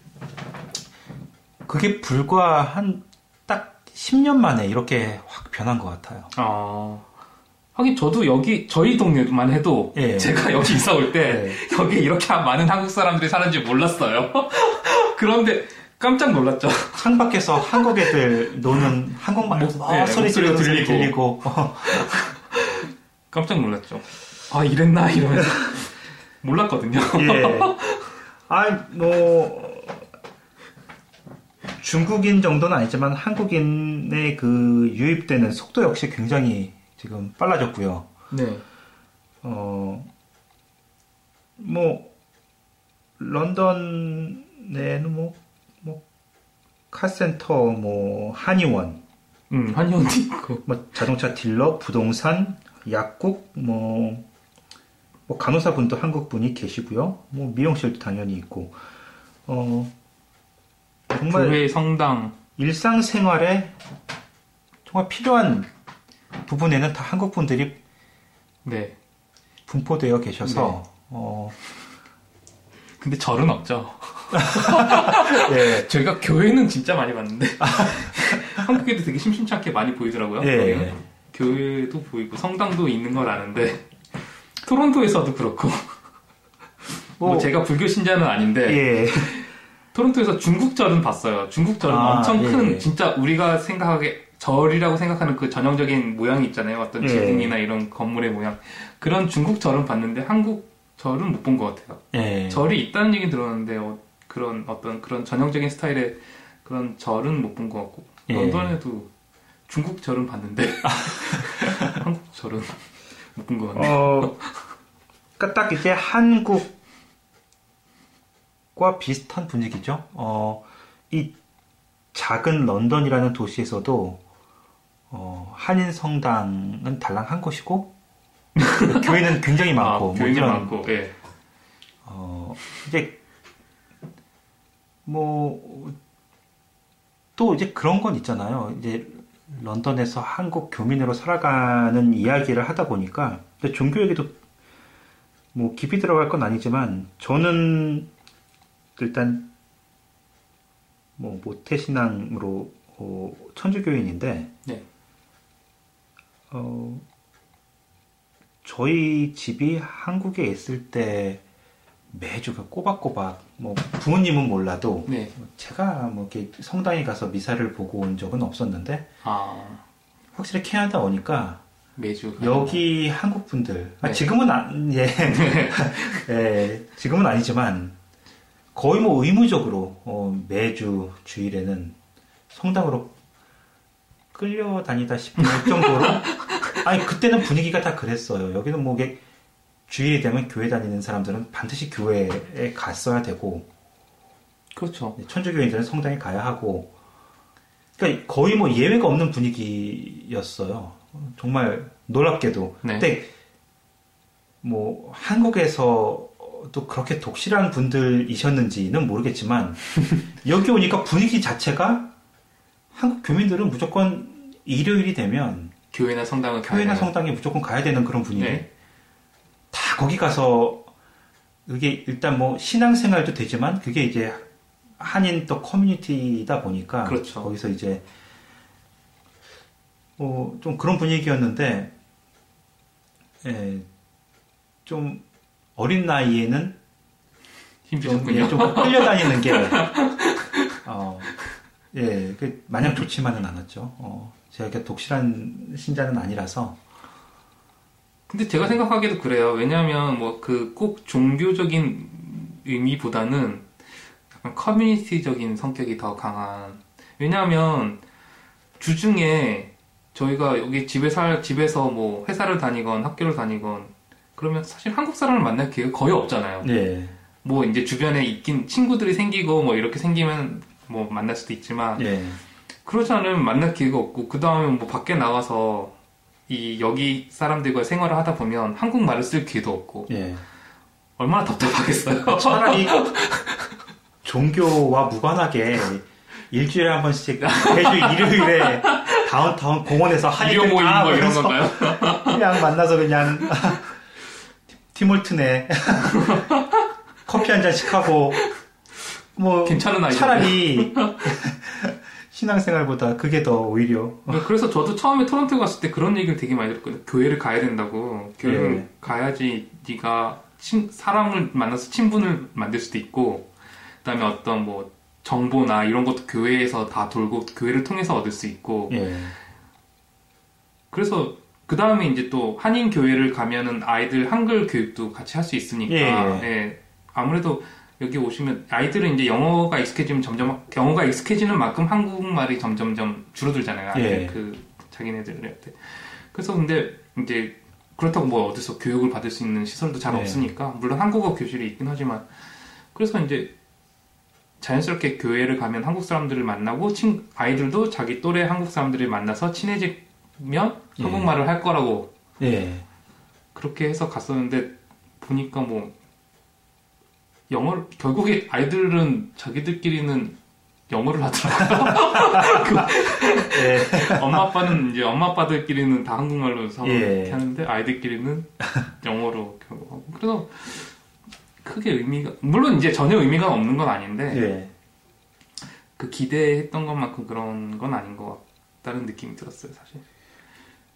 그게 불과 한 딱 십 년 만에 이렇게 확 변한 것 같아요. 아. 하긴 저도 여기 저희 동네만 해도 예. 제가 여기 이사 올 때 예. 여기 이렇게 많은 한국 사람들이 사는지 몰랐어요. 그런데 깜짝 놀랐죠. 창밖에서 한국 애들 노는 한국말 목- 막 네, 소리 목소리가 지르는 소리 들리고. 들리고 깜짝 놀랐죠. 아 이랬나 이러면서 몰랐거든요. 예. 아, 뭐 중국인 정도는 아니지만 한국인의 그 유입되는 속도 역시 굉장히 지금 빨라졌고요. 네. 어, 뭐 런던에는 뭐, 뭐 카센터, 뭐 한의원, 음 한의원도 있고. 뭐 자동차 딜러, 부동산, 약국, 뭐, 뭐 간호사분도 한국분이 계시고요. 뭐 미용실도 당연히 있고, 어 정말 교회, 성당. 일상생활에 정말 필요한 부분에는 다 한국분들이 네. 분포되어 계셔서 네. 어, 근데 절은 없죠. 예, 제가 교회는 진짜 많이 봤는데 한국에도 되게 심심치 않게 많이 보이더라고요. 예. 거기는. 교회도 보이고 성당도 있는 걸 아는데 토론토에서도 그렇고 뭐, 뭐 제가 불교 신자는 아닌데 예. 토론토에서 중국 절은 봤어요. 중국 절은 아, 엄청 큰 예. 진짜 우리가 생각하게 절이라고 생각하는 그 전형적인 모양이 있잖아요. 어떤 지붕이나 예. 이런 건물의 모양. 그런 중국 절은 봤는데 한국 절은 못 본 것 같아요. 예. 절이 있다는 얘기 들었는데 어, 그런 어떤 그런 전형적인 스타일의 그런 절은 못 본 것 같고 예. 런던에도 중국 절은 봤는데 한국 절은 못 본 것 같네요. 어, 그러니까 딱 이제 한국과 비슷한 분위기죠. 어, 이 작은 런던이라는 도시에서도 어, 한인 성당은 달랑 한 곳이고 교회는 굉장히 많고 아, 교회는 뭐 많고 예. 어, 이제 뭐 또 이제 그런 건 있잖아요. 이제 런던에서 한국 교민으로 살아가는 이야기를 하다 보니까 종교 얘기도 뭐 깊이 들어갈 건 아니지만 저는 일단 뭐 모태신앙으로 어, 천주교인인데 네. 어, 저희 집이 한국에 있을 때 매주 꼬박꼬박 뭐 부모님은 몰라도 네. 제가 뭐 이렇게 성당에 가서 미사를 보고 온 적은 없었는데 아. 확실히 캐나다 오니까 매주 여기 한국 분들 네. 아, 지금은 안, 예. 예, 지금은 아니지만 거의 뭐 의무적으로 어, 매주 주일에는 성당으로 끌려다니다 싶을 정도로 아니 그때는 분위기가 다 그랬어요. 여기는 뭐 이게 주일이 되면 교회 다니는 사람들은 반드시 교회에 갔어야 되고 그렇죠. 천주교인들은 성당에 가야 하고 그러니까 거의 뭐 예외가 없는 분위기였어요. 정말 놀랍게도. 네. 근데 뭐 한국에서도 그렇게 독실한 분들이셨는지는 모르겠지만 여기 오니까 분위기 자체가 한국 교민들은 무조건 일요일이 되면 교회나 성당을 교회나 가야 성당에 무조건 가야 되는 그런 분위기. 네. 다 거기 가서 그게 일단 뭐 신앙생활도 되지만 그게 이제 한인 또 커뮤니티다 보니까 그렇죠. 거기서 이제 뭐 좀 그런 분위기였는데 예, 좀 어린 나이에는 힘드셨군요. 좀, 예, 좀 끌려다니는 게 어, 예, 그 마냥 좋지만은 않았죠. 어, 제가 이렇게 독실한 신자는 아니라서. 근데 제가 생각하기에도 그래요. 왜냐하면 뭐 그 꼭 종교적인 의미보다는 약간 커뮤니티적인 성격이 더 강한. 왜냐하면 주중에 저희가 여기 집에 살 집에서 뭐 회사를 다니건 학교를 다니건 그러면 사실 한국 사람을 만날 기회가 거의 없잖아요. 네. 뭐 이제 주변에 있긴 친구들이 생기고 뭐 이렇게 생기면 뭐 만날 수도 있지만 네. 그렇지 않으면 만날 기회가 없고 그 다음에 뭐 밖에 나가서 이 여기 사람들과 생활을 하다 보면 한국말을 쓸 기회도 없고 예. 얼마나 답답하겠어요. 차라리 종교와 무관하게 일주일에 한 번씩 매주 일요일에 다운타운 공원에서 한의원 모임 뭐 이런 건가요? 그냥 만나서 그냥 팀홀튼에 커피 한 잔씩 하고 뭐 괜찮은 아이디어. 차라리 신앙생활보다 그게 더 오히려. 그래서 저도 처음에 토론토 갔을 때 그런 얘기를 되게 많이 들었거든요. 교회를 가야 된다고. 교회를 예. 가야지 네가 친, 사람을 만나서 친분을 만들 수도 있고, 그다음에 어떤 뭐 정보나 이런 것도 교회에서 다 돌고 교회를 통해서 얻을 수 있고. 예. 그래서 그 다음에 이제 또 한인 교회를 가면은 아이들 한글 교육도 같이 할 수 있으니까. 예. 예. 아무래도 여기 오시면 아이들은 이제 영어가 익숙해지면 점점 영어가 익숙해지는 만큼 한국말이 점점점 줄어들잖아요. 아이들 예. 그 자기네들한테. 그래서 근데 이제 그렇다고 뭐 어디서 교육을 받을 수 있는 시설도 잘 예. 없으니까 물론 한국어 교실이 있긴 하지만 그래서 이제 자연스럽게 교회를 가면 한국 사람들을 만나고 친, 아이들도 자기 또래 한국 사람들을 만나서 친해지면 예. 한국말을 할 거라고 예. 그렇게 해서 갔었는데 보니까 뭐 영어를 결국에 아이들은 자기들끼리는 영어를 하더라고요. 그, 예. 엄마 아빠는 이제 엄마 아빠들끼리는 다 한국말로 서로 예. 이렇게 하는데 아이들끼리는 영어로 결국 하고 그래서 크게 의미가 물론 이제 전혀 의미가 없는 건 아닌데 예. 그 기대했던 것만큼 그런 건 아닌 것 같다는 느낌이 들었어요 사실.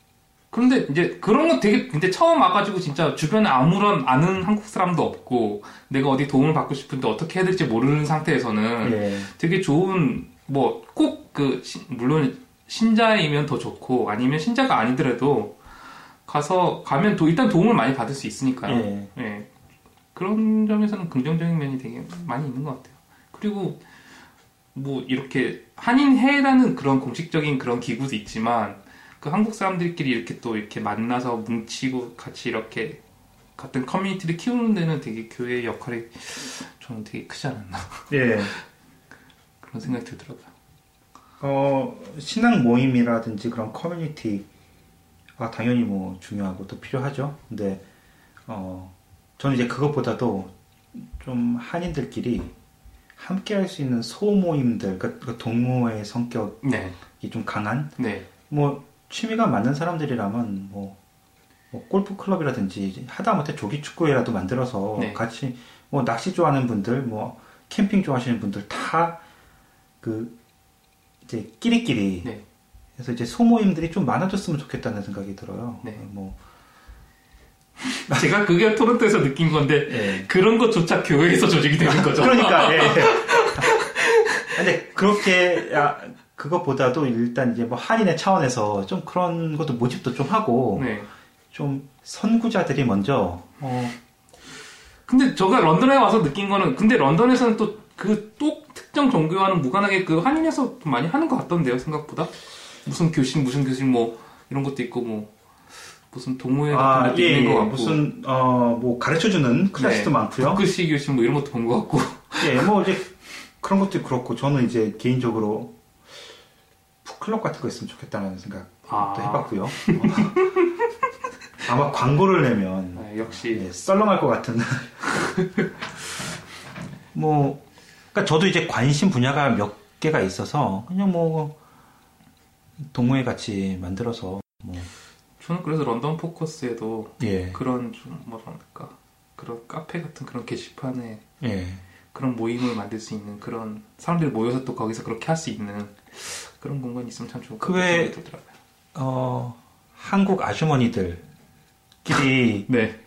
그런데 이제 그런 거 되게 근데 처음 와가지고 진짜 주변에 아무런 아는 한국 사람도 없고 내가 어디 도움을 받고 싶은데 어떻게 해야 될지 모르는 상태에서는 예. 되게 좋은 뭐 꼭 그 물론 신자이면 더 좋고 아니면 신자가 아니더라도 가서 가면 도, 일단 도움을 많이 받을 수 있으니까요. 예. 예. 그런 점에서는 긍정적인 면이 되게 많이 있는 것 같아요. 그리고 뭐 이렇게 한인회라는 그런 공식적인 그런 기구도 있지만 그 한국 사람들끼리 이렇게 또 이렇게 만나서 뭉치고 같이 이렇게 같은 커뮤니티를 키우는 데는 되게 교회의 역할이 저는 되게 크지 않았나. 예. 그런 생각이 들더라고요. 어, 신앙 모임이라든지 그런 커뮤니티가 당연히 뭐 중요하고 또 필요하죠. 근데, 어, 저는 이제 그것보다도 좀 한인들끼리 함께 할 수 있는 소모임들, 그러니까 동호회 성격이 네. 좀 강한, 네. 뭐, 취미가 맞는 사람들이라면 뭐, 뭐 골프 클럽이라든지 하다못해 조기 축구회라도 만들어서 네. 같이 뭐 낚시 좋아하는 분들, 뭐 캠핑 좋아하시는 분들 다 그 이제 끼리끼리 네. 그래서 이제 소모임들이 좀 많아졌으면 좋겠다는 생각이 들어요. 네. 뭐 제가 그게 토론토에서 느낀 건데 예. 그런 것조차 교회에서 조직이 되는 거죠. 그러니까 예. 근데 그렇게 야, 그것보다도 일단 이제 뭐 한인의 차원에서 좀 그런 것도 모집도 좀 하고 네. 좀 선구자들이 먼저 어 근데 제가 런던에 와서 느낀 거는 근데 런던에서는 또 그 또 특정 종교와는 무관하게 그 한인에서 좀 많이 하는 것 같던데요 생각보다 무슨 교신 무슨 교신 뭐 이런 것도 있고 뭐 무슨 동호회 같은 아, 것도 예, 있는 것 예. 같고 무슨 어 뭐 가르쳐주는 클래스도 네. 많고요. 북글씨 교신 뭐 이런 것도 본 것 같고 예, 뭐 이제 그런 것도 그렇고 저는 이제 개인적으로 북클럽 같은 거 있으면 좋겠다는 생각도 아. 해봤고요. 어. 아마 광고를 내면 네, 역시 예, 썰렁할 것 같은. 뭐, 그러니까 저도 이제 관심 분야가 몇 개가 있어서 그냥 뭐 동호회 같이 만들어서 뭐. 저는 그래서 런던 포커스에도 예. 그런 좀 뭐랄까 그런 카페 같은 그런 게시판에 예. 그런 모임을 만들 수 있는 그런 사람들이 모여서 또 거기서 그렇게 할 수 있는 그런 공간이 있으면 참 좋을 것 그 같아요. 외에 생각이 들더라고요. 어, 한국 아주머니들끼리는 네.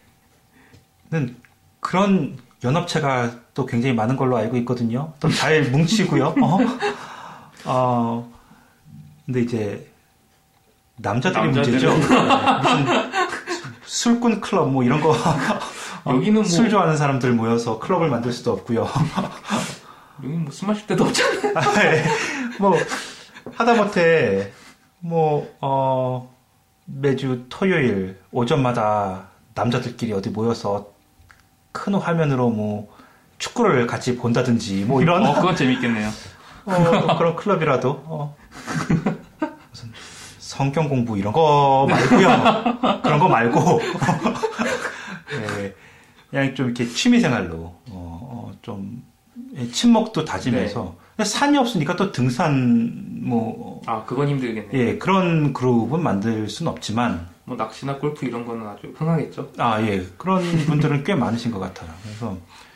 그런 연합체가 또 굉장히 많은 걸로 알고 있거든요. 또 잘 뭉치고요. 어? 어, 근데 이제 남자들이 남자들은... 문제죠. 무슨 술꾼 클럽 뭐 이런 거 여기는 뭐... 술 좋아하는 사람들 모여서 클럽을 만들 수도 없고요. 여기 뭐 술 마실 때도 없잖아요. 아, 네. 뭐 하다못해 뭐 어, 매주 토요일 오전마다 남자들끼리 어디 모여서 큰 화면으로 뭐 축구를 같이 본다든지 뭐 이런 어 그건 재밌겠네요. 어, 그런 클럽이라도 어. 무슨 성경 공부 이런 거 말고요. 그런 거 말고 네, 그냥 좀 이렇게 취미 생활로 어, 어, 좀 친목도 다지면서 네. 산이 없으니까 또 등산 뭐 아 그건 힘들겠네요. 예 그런 그룹은 만들 수는 없지만 뭐 낚시나 골프 이런 거는 아주 흥하겠죠. 아 예 그런 분들은 꽤 많으신 것 같아요. 그래서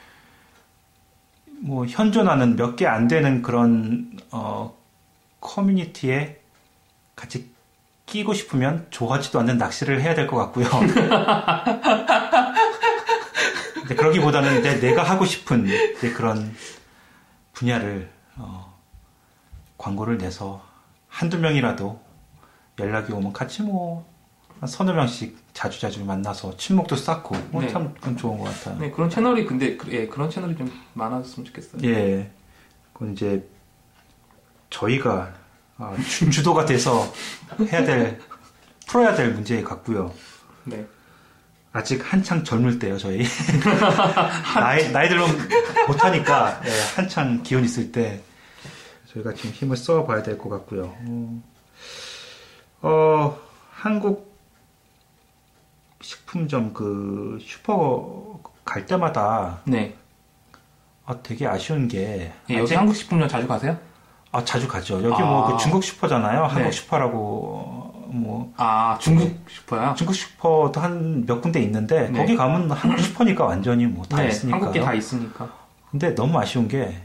뭐 현존하는 몇 개 안 되는 그런 어, 커뮤니티에 같이 끼고 싶으면 좋아하지도 않는 낚시를 해야 될 것 같고요. 근데 그러기보다는 내, 내가 하고 싶은 이제 그런 분야를 어, 광고를 내서 한두 명이라도 연락이 오면 같이 뭐 한 서너 명씩 자주자주 만나서 친목도 쌓고 뭐 네. 참 그건 좋은 것 같아요. 네 그런 채널이 근데 예, 그런 채널이 좀 많았으면 좋겠어요. 예, 그건 이제 저희가 아, 주, 주도가 돼서 해야 될 풀어야 될 문제 같고요. 네. 아직 한창 젊을 때요 저희 나이 나이 들면 못하니까 예, 한창 기운 있을 때 저희가 지금 힘을 써봐야 될 것 같고요. 어, 어 한국 식품점 그 슈퍼 갈 때마다 네. 아 되게 아쉬운 게 예, 여기 아직, 한국 식품점 자주 가세요? 아 자주 가죠. 여기 아. 뭐 그 중국 슈퍼잖아요. 네. 한국 슈퍼라고 뭐 아 중국 슈퍼요? 중국 슈퍼도 한 몇 군데 있는데 네. 거기 가면 한국 슈퍼니까 완전히 뭐 다 네, 있으니까. 한국계 다 있으니까. 근데 너무 아쉬운 게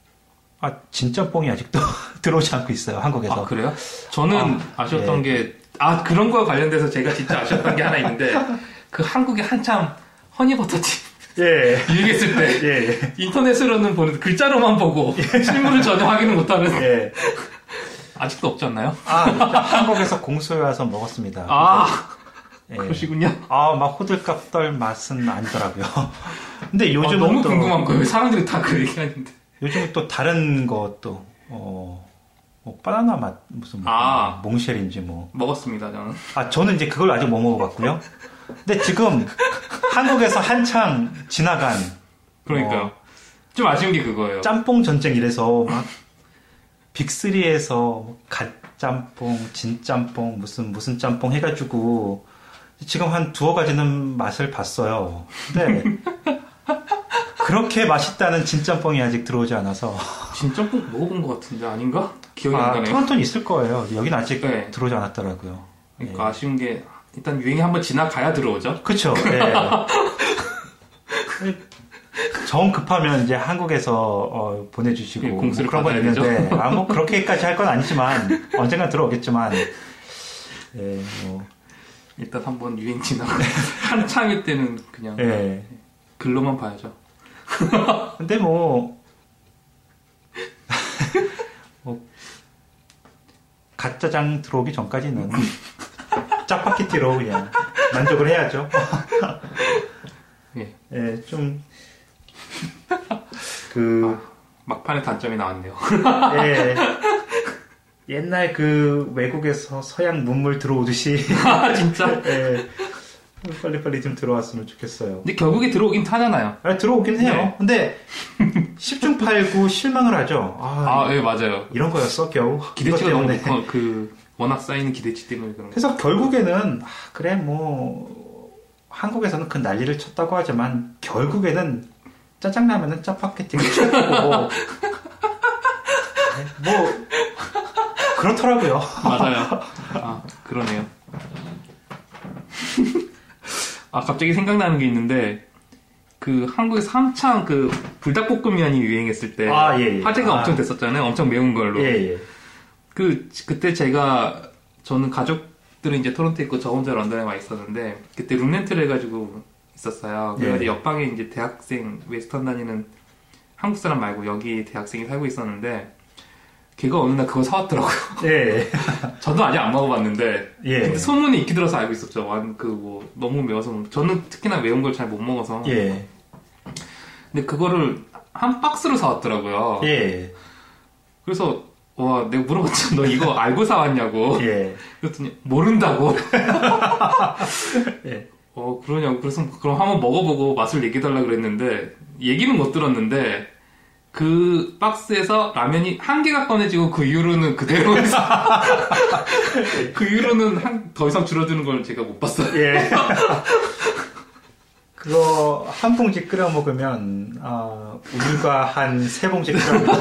아 진짜 뽕이 아직도 들어오지 않고 있어요 한국에서. 아 그래요? 저는 아, 아, 쉬웠던 네. 게 아, 그런 거와 관련돼서 제가 진짜 아쉬웠던 게 하나 있는데, 그 한국에 한참 허니버터칩 예. 유행했을 때, 예. 인터넷으로는 보는 글자로만 보고, 실물을 전혀 확인을 못하는. 예. 아직도 없지 않나요? 아, 한국에서 공수해 와서 먹었습니다. 아, 예. 그러시군요. 아, 막 호들갑 떨 맛은 아니더라고요. 근데 요즘은 아, 너무 또, 궁금한 거예요. 사람들이 다 그 얘기하는데. 요즘은 또 다른 것도, 어, 뭐, 바나나 맛, 무슨, 뭐, 아. 몽쉘인지 뭐. 먹었습니다, 저는. 아, 저는 이제 그걸 아직 못 먹어봤고요. 근데 지금 한국에서 한창 지나간. 그러니까요. 어, 좀 아쉬운 게 그거예요. 짬뽕 전쟁 이래서 막 빅쓰리에서 갓짬뽕, 진짬뽕, 무슨 무슨 짬뽕 해가지고 지금 한 두어 가지는 맛을 봤어요. 근데 그렇게 맛있다는 진짬뽕이 아직 들어오지 않아서. 진짬뽕 먹어본 것 같은데 아닌가? 기억이 안 아, 나네요. 토론토는 있을 거예요. 여기는 아직 네. 들어오지 않았더라고요. 그러니까 예. 아쉬운 게 일단 유행이 한번 지나가야 들어오죠. 그쵸. 예. 정 급하면 이제 한국에서 어, 보내주시고 예, 뭐 공수를 그런 건 받아야 되죠. 있는데 아, 뭐 그렇게까지 할 건 아니지만 언젠가 들어오겠지만 예, 뭐, 일단 한번 유행 지나고 한창일 때는 그냥 예. 글로만 봐야죠. 근데 뭐, 뭐 가짜장 들어오기 전까지는 짜파게티로 그냥 만족을 해야죠. 예. 예, 좀 그 아, 막판에 단점이 나왔네요. 예. 옛날 그 외국에서 서양 문물 들어오듯이 아, 진짜? 예. 빨리빨리 좀 들어왔으면 좋겠어요. 근데 결국에 들어오긴 하잖아요. 아, 들어오긴 해요. 네. 근데 십중팔구 실망을 하죠. 아, 아, 예, 맞아요. 이런 거였어 겨우. 기대치가 이것 너무 때문에. 높아. 그 워낙 쌓이는 기대치 때문에 그런 거. 그래서 결국에는 아, 그래 뭐 한국에서는 그 난리를 쳤다고 하지만 결국에는 짜장라면은 짜파게티가 최고고 네, 뭐 그렇더라고요. 맞아요. 아, 그러네요. 아, 갑자기 생각나는 게 있는데, 그 한국에서 한창 그 불닭볶음면이 유행했을 때 아, 예, 예. 화제가 아. 엄청 됐었잖아요. 엄청 매운 걸로. 예, 예. 그 그때 제가 저는 가족들은 이제 토론토에 있고 저 혼자 런던에 와 있었는데 그때 룸렌트를 해가지고 있었어요. 그래서 예. 옆방에 이제 대학생 웨스턴 다니는 한국 사람 말고 여기 대학생이 살고 있었는데 걔가 어느 날 그거 사왔더라고요. 예. 저도 아직 안 먹어봤는데 예. 근데 소문이 익히 들어서 알고 있었죠. 완 그 뭐 너무 매워서 저는 특히나 매운 걸 잘 못 먹어서. 예. 근데 그거를 한 박스로 사왔더라고요. 예. 그래서 와 내가 물어봤죠. 너 이거 알고 사왔냐고. 예. 그랬더니 모른다고. 예. 어 그러냐고. 그래서 그럼 한번 먹어보고 맛을 얘기해달라 그랬는데 얘기는 못 들었는데 그 박스에서 라면이 한 개가 꺼내지고 그 이후로는 그대로 해서 그 이후로는 한, 더 이상 줄어드는 걸 제가 못 봤어요. 예. 그거 한 봉지 끓여 먹으면 아, 우유가 한 세 봉지 끓여 먹으면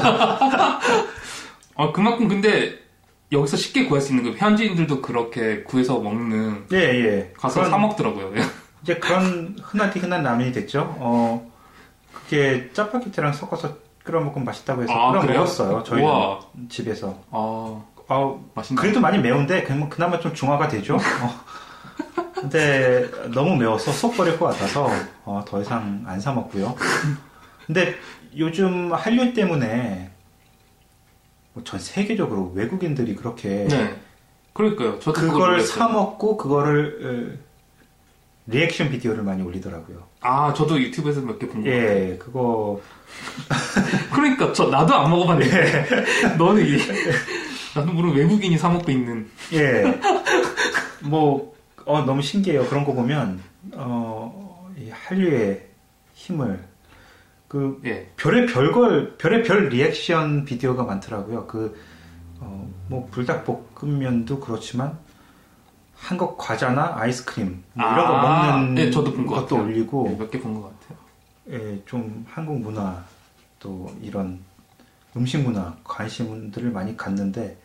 아 그만큼 근데 여기서 쉽게 구할 수 있는 거 현지인들도 그렇게 구해서 먹는 예, 예. 가서 그런, 사 먹더라고요. 이제 그런 흔하디 흔한 라면이 됐죠. 어, 그게 짜파게티랑 섞어서 끓여 먹으면 맛있다고 해서 아, 끓여 그래요? 먹었어요. 저희 우와. 집에서. 아 아, 맛있나요? 그래도 많이 매운데 그냥 그나마 좀 중화가 되죠. 어. 근데 너무 매워서 속 버릴 것 같아서 어, 더 이상 안 사 먹고요. 근데 요즘 한류 때문에 뭐전 세계적으로 외국인들이 그렇게 네. 그러니까요. 저도 그걸 놀랐어요. 사 먹고 그거를 어, 리액션 비디오를 많이 올리더라고요. 아 저도 유튜브에서 몇 개 본 거. 예, 그거 그러니까 저 나도 안 먹어봤는데 너는 이 나는 모르는 외국인이 사 먹고 있는. 예, 뭐 어, 너무 신기해요. 그런 거 보면 어, 이 한류의 힘을 그 예. 별의 별걸 별의 별 리액션 비디오가 많더라고요. 그 어, 뭐 불닭볶음면도 그렇지만 한국 과자나 아이스크림 뭐 이런 거 아, 먹는 예, 저도 본것 것도 같아요. 올리고 몇 개 본 것 같아요. 예, 좀 한국 문화 또 이런 음식 문화 관심들을 많이 갖는데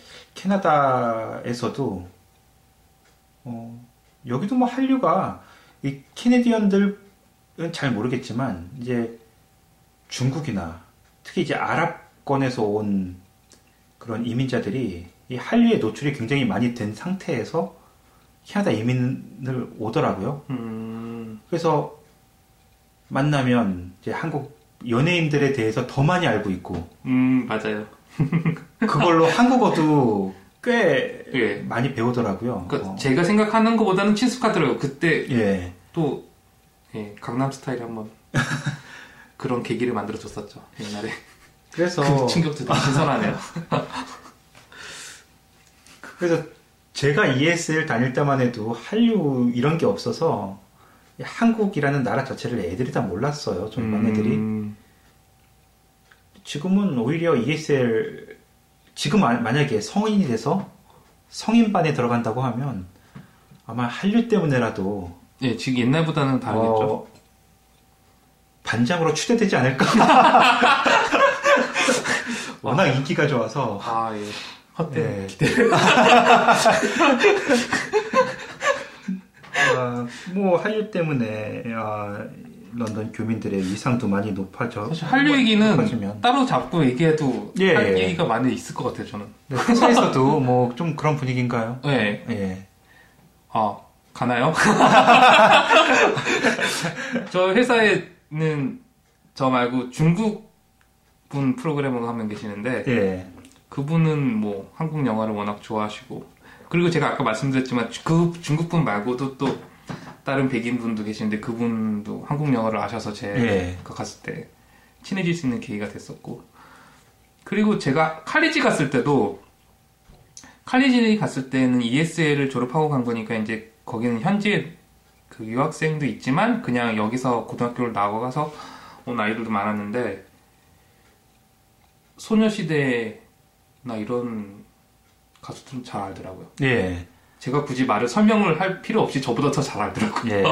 캐나다에서도 어, 여기도 뭐 한류가 이 캐네디언들은 잘 모르겠지만 이제 중국이나 특히 이제 아랍권에서 온 그런 이민자들이 이 한류에 노출이 굉장히 많이 된 상태에서 캐나다 이민을 오더라고요. 음. 그래서 만나면 이제 한국 연예인들에 대해서 더 많이 알고 있고, 음, 맞아요. 그걸로 한국어도 꽤 예. 많이 배우더라고요. 그러니까 어. 제가 생각하는 것보다는 친숙하더라고요. 그때 예. 또 예, 강남 스타일이 한번 그런 계기를 만들어줬었죠. 옛날에. 그래서 그 충격도 되게 신선하네요. 그래서 제가 이에스엘 다닐 때만 해도 한류 이런 게 없어서 한국이라는 나라 자체를 애들이 다 몰랐어요. 전반 애들이. 음... 지금은 오히려 이에스엘 지금 만약에 성인이 돼서 성인반에 들어간다고 하면 아마 한류 때문에라도 예, 지금 옛날보다는 다르겠죠. 어, 반장으로 추대되지 않을까. 워낙 인기가 좋아서. 아, 예. 헛된 네. 기대를. 아, 뭐 한류 때문에 아, 런던 교민들의 위상도 많이 높아져. 사실 한류 얘기는 높아지면. 따로 잡고 얘기해도 예. 할 얘기가 많이 있을 것 같아요, 저는. 네, 회사에서도 뭐 좀 그런 분위기인가요? 네. 예. 아, 가나요? 저 회사에는 저 말고 중국 분 프로그래머가 한 명 계시는데 예. 그분은 뭐 한국 영화를 워낙 좋아하시고, 그리고 제가 아까 말씀드렸지만 그 중국 분 말고도 또 다른 백인 분도 계시는데 그분도 한국 영화를 아셔서 제가 예. 갔을 때 친해질 수 있는 계기가 됐었고, 그리고 제가 칼리지 갔을 때도 칼리지 갔을 때는 이에스엘을 졸업하고 간 거니까 이제 거기는 현지에 그 유학생도 있지만 그냥 여기서 고등학교를 나가서 온 아이들도 많았는데 소녀시대나 이런 가수들은 잘 알더라고요. 예. 제가 굳이 말을 설명을 할 필요 없이 저보다 더 잘 알더라고요. 예.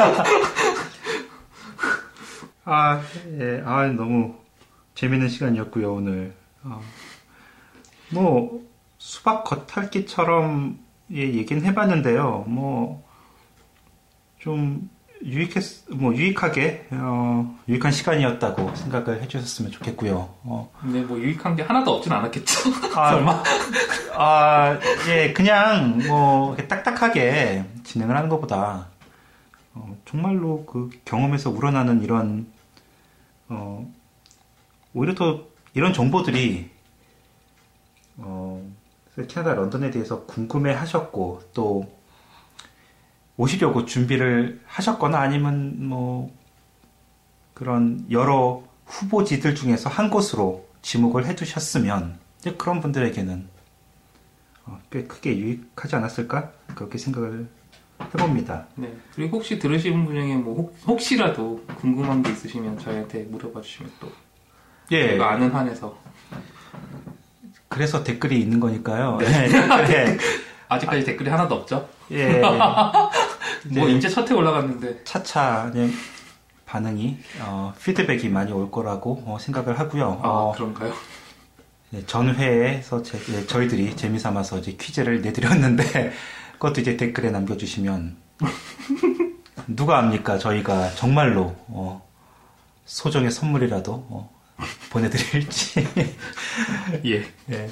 아, 예. 아, 너무 재밌는 시간이었고요, 오늘. 어, 뭐, 수박 겉핥기처럼 예, 얘기는 해봤는데요. 뭐, 좀, 유익했, 뭐, 유익하게, 어, 유익한 시간이었다고 생각을 해주셨으면 좋겠고요. 어. 근데 뭐 유익한 게 하나도 없진 않았겠죠? 아, 설마? 아, 예, 그냥 뭐 이렇게 딱딱하게 진행을 하는 것보다 어, 정말로 그 경험에서 우러나는 이런 어, 오히려 더 이런 정보들이 어, 캐나다 런던에 대해서 궁금해 하셨고 또 오시려고 준비를 하셨거나 아니면 뭐 그런 여러 후보지들 중에서 한 곳으로 지목을 해두셨으면 이제 그런 분들에게는 어, 꽤 크게 유익하지 않았을까? 그렇게 생각을 해봅니다. 네. 그리고 혹시 들으시는 분 중에 뭐 혹, 혹시라도 궁금한 게 있으시면 저희한테 물어봐 주시면 또 예. 제가 아는 한에서. 그래서 댓글이 있는 거니까요. 네. 댓글에 아직까지 아, 댓글이 하나도 없죠? 예. 뭐 이제 첫 회 올라갔는데 차차 반응이 어, 피드백이 많이 올 거라고 어, 생각을 하고요. 아 어, 그런가요? 네, 전 회에서 제, 예, 저희들이 재미삼아서 이제 퀴즈를 내드렸는데 그것도 이제 댓글에 남겨주시면 누가 압니까? 저희가 정말로 어, 소정의 선물이라도 어, 보내드릴지. 예. 예.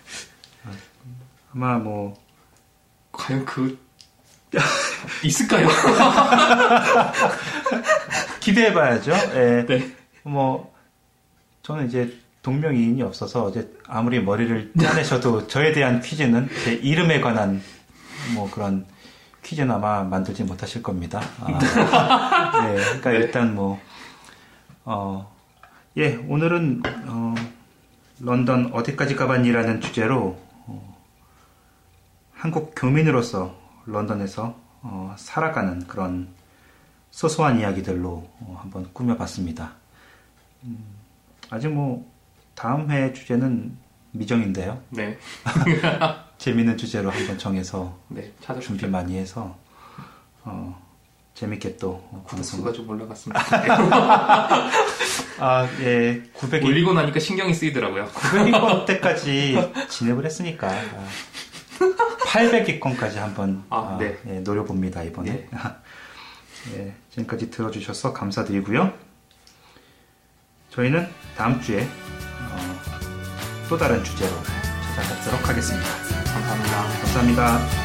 아마 뭐 과연 그 있을까요? 기대해봐야죠. 예. 네. 뭐 저는 이제 동명이인이 없어서 이제 아무리 머리를 짜내셔도 저에 대한 퀴즈는 제 이름에 관한 뭐 그런 퀴즈는 아마 만들지 못하실 겁니다. 아, 예, 그러니까 네. 일단 뭐 어, 예, 오늘은 어, 런던 어디까지 가봤니라는 주제로 어, 한국 교민으로서 런던에서 어, 살아가는 그런 소소한 이야기들로 어, 한번 꾸며봤습니다. 음, 아직 뭐 다음 회 주제는 미정인데요. 네. 재밌는 주제로 한번 정해서 네, 찾아주십시오. 준비 많이 해서 어, 재밌게 또 구독수가 좀 올라갔으면 좋겠네요. 아, 예, 구백 위 올리고 나니까 신경이 쓰이더라고요. 구백 위권 때까지 진입을 했으니까 아, 팔백 위권까지 한번 아, 아, 네. 예, 노려봅니다 이번에. 네. 예, 지금까지 들어주셔서 감사드리고요. 저희는 다음 주에 어, 또 다른 주제로 찾아뵙도록 하겠습니다. 감사합니다. 감사합니다.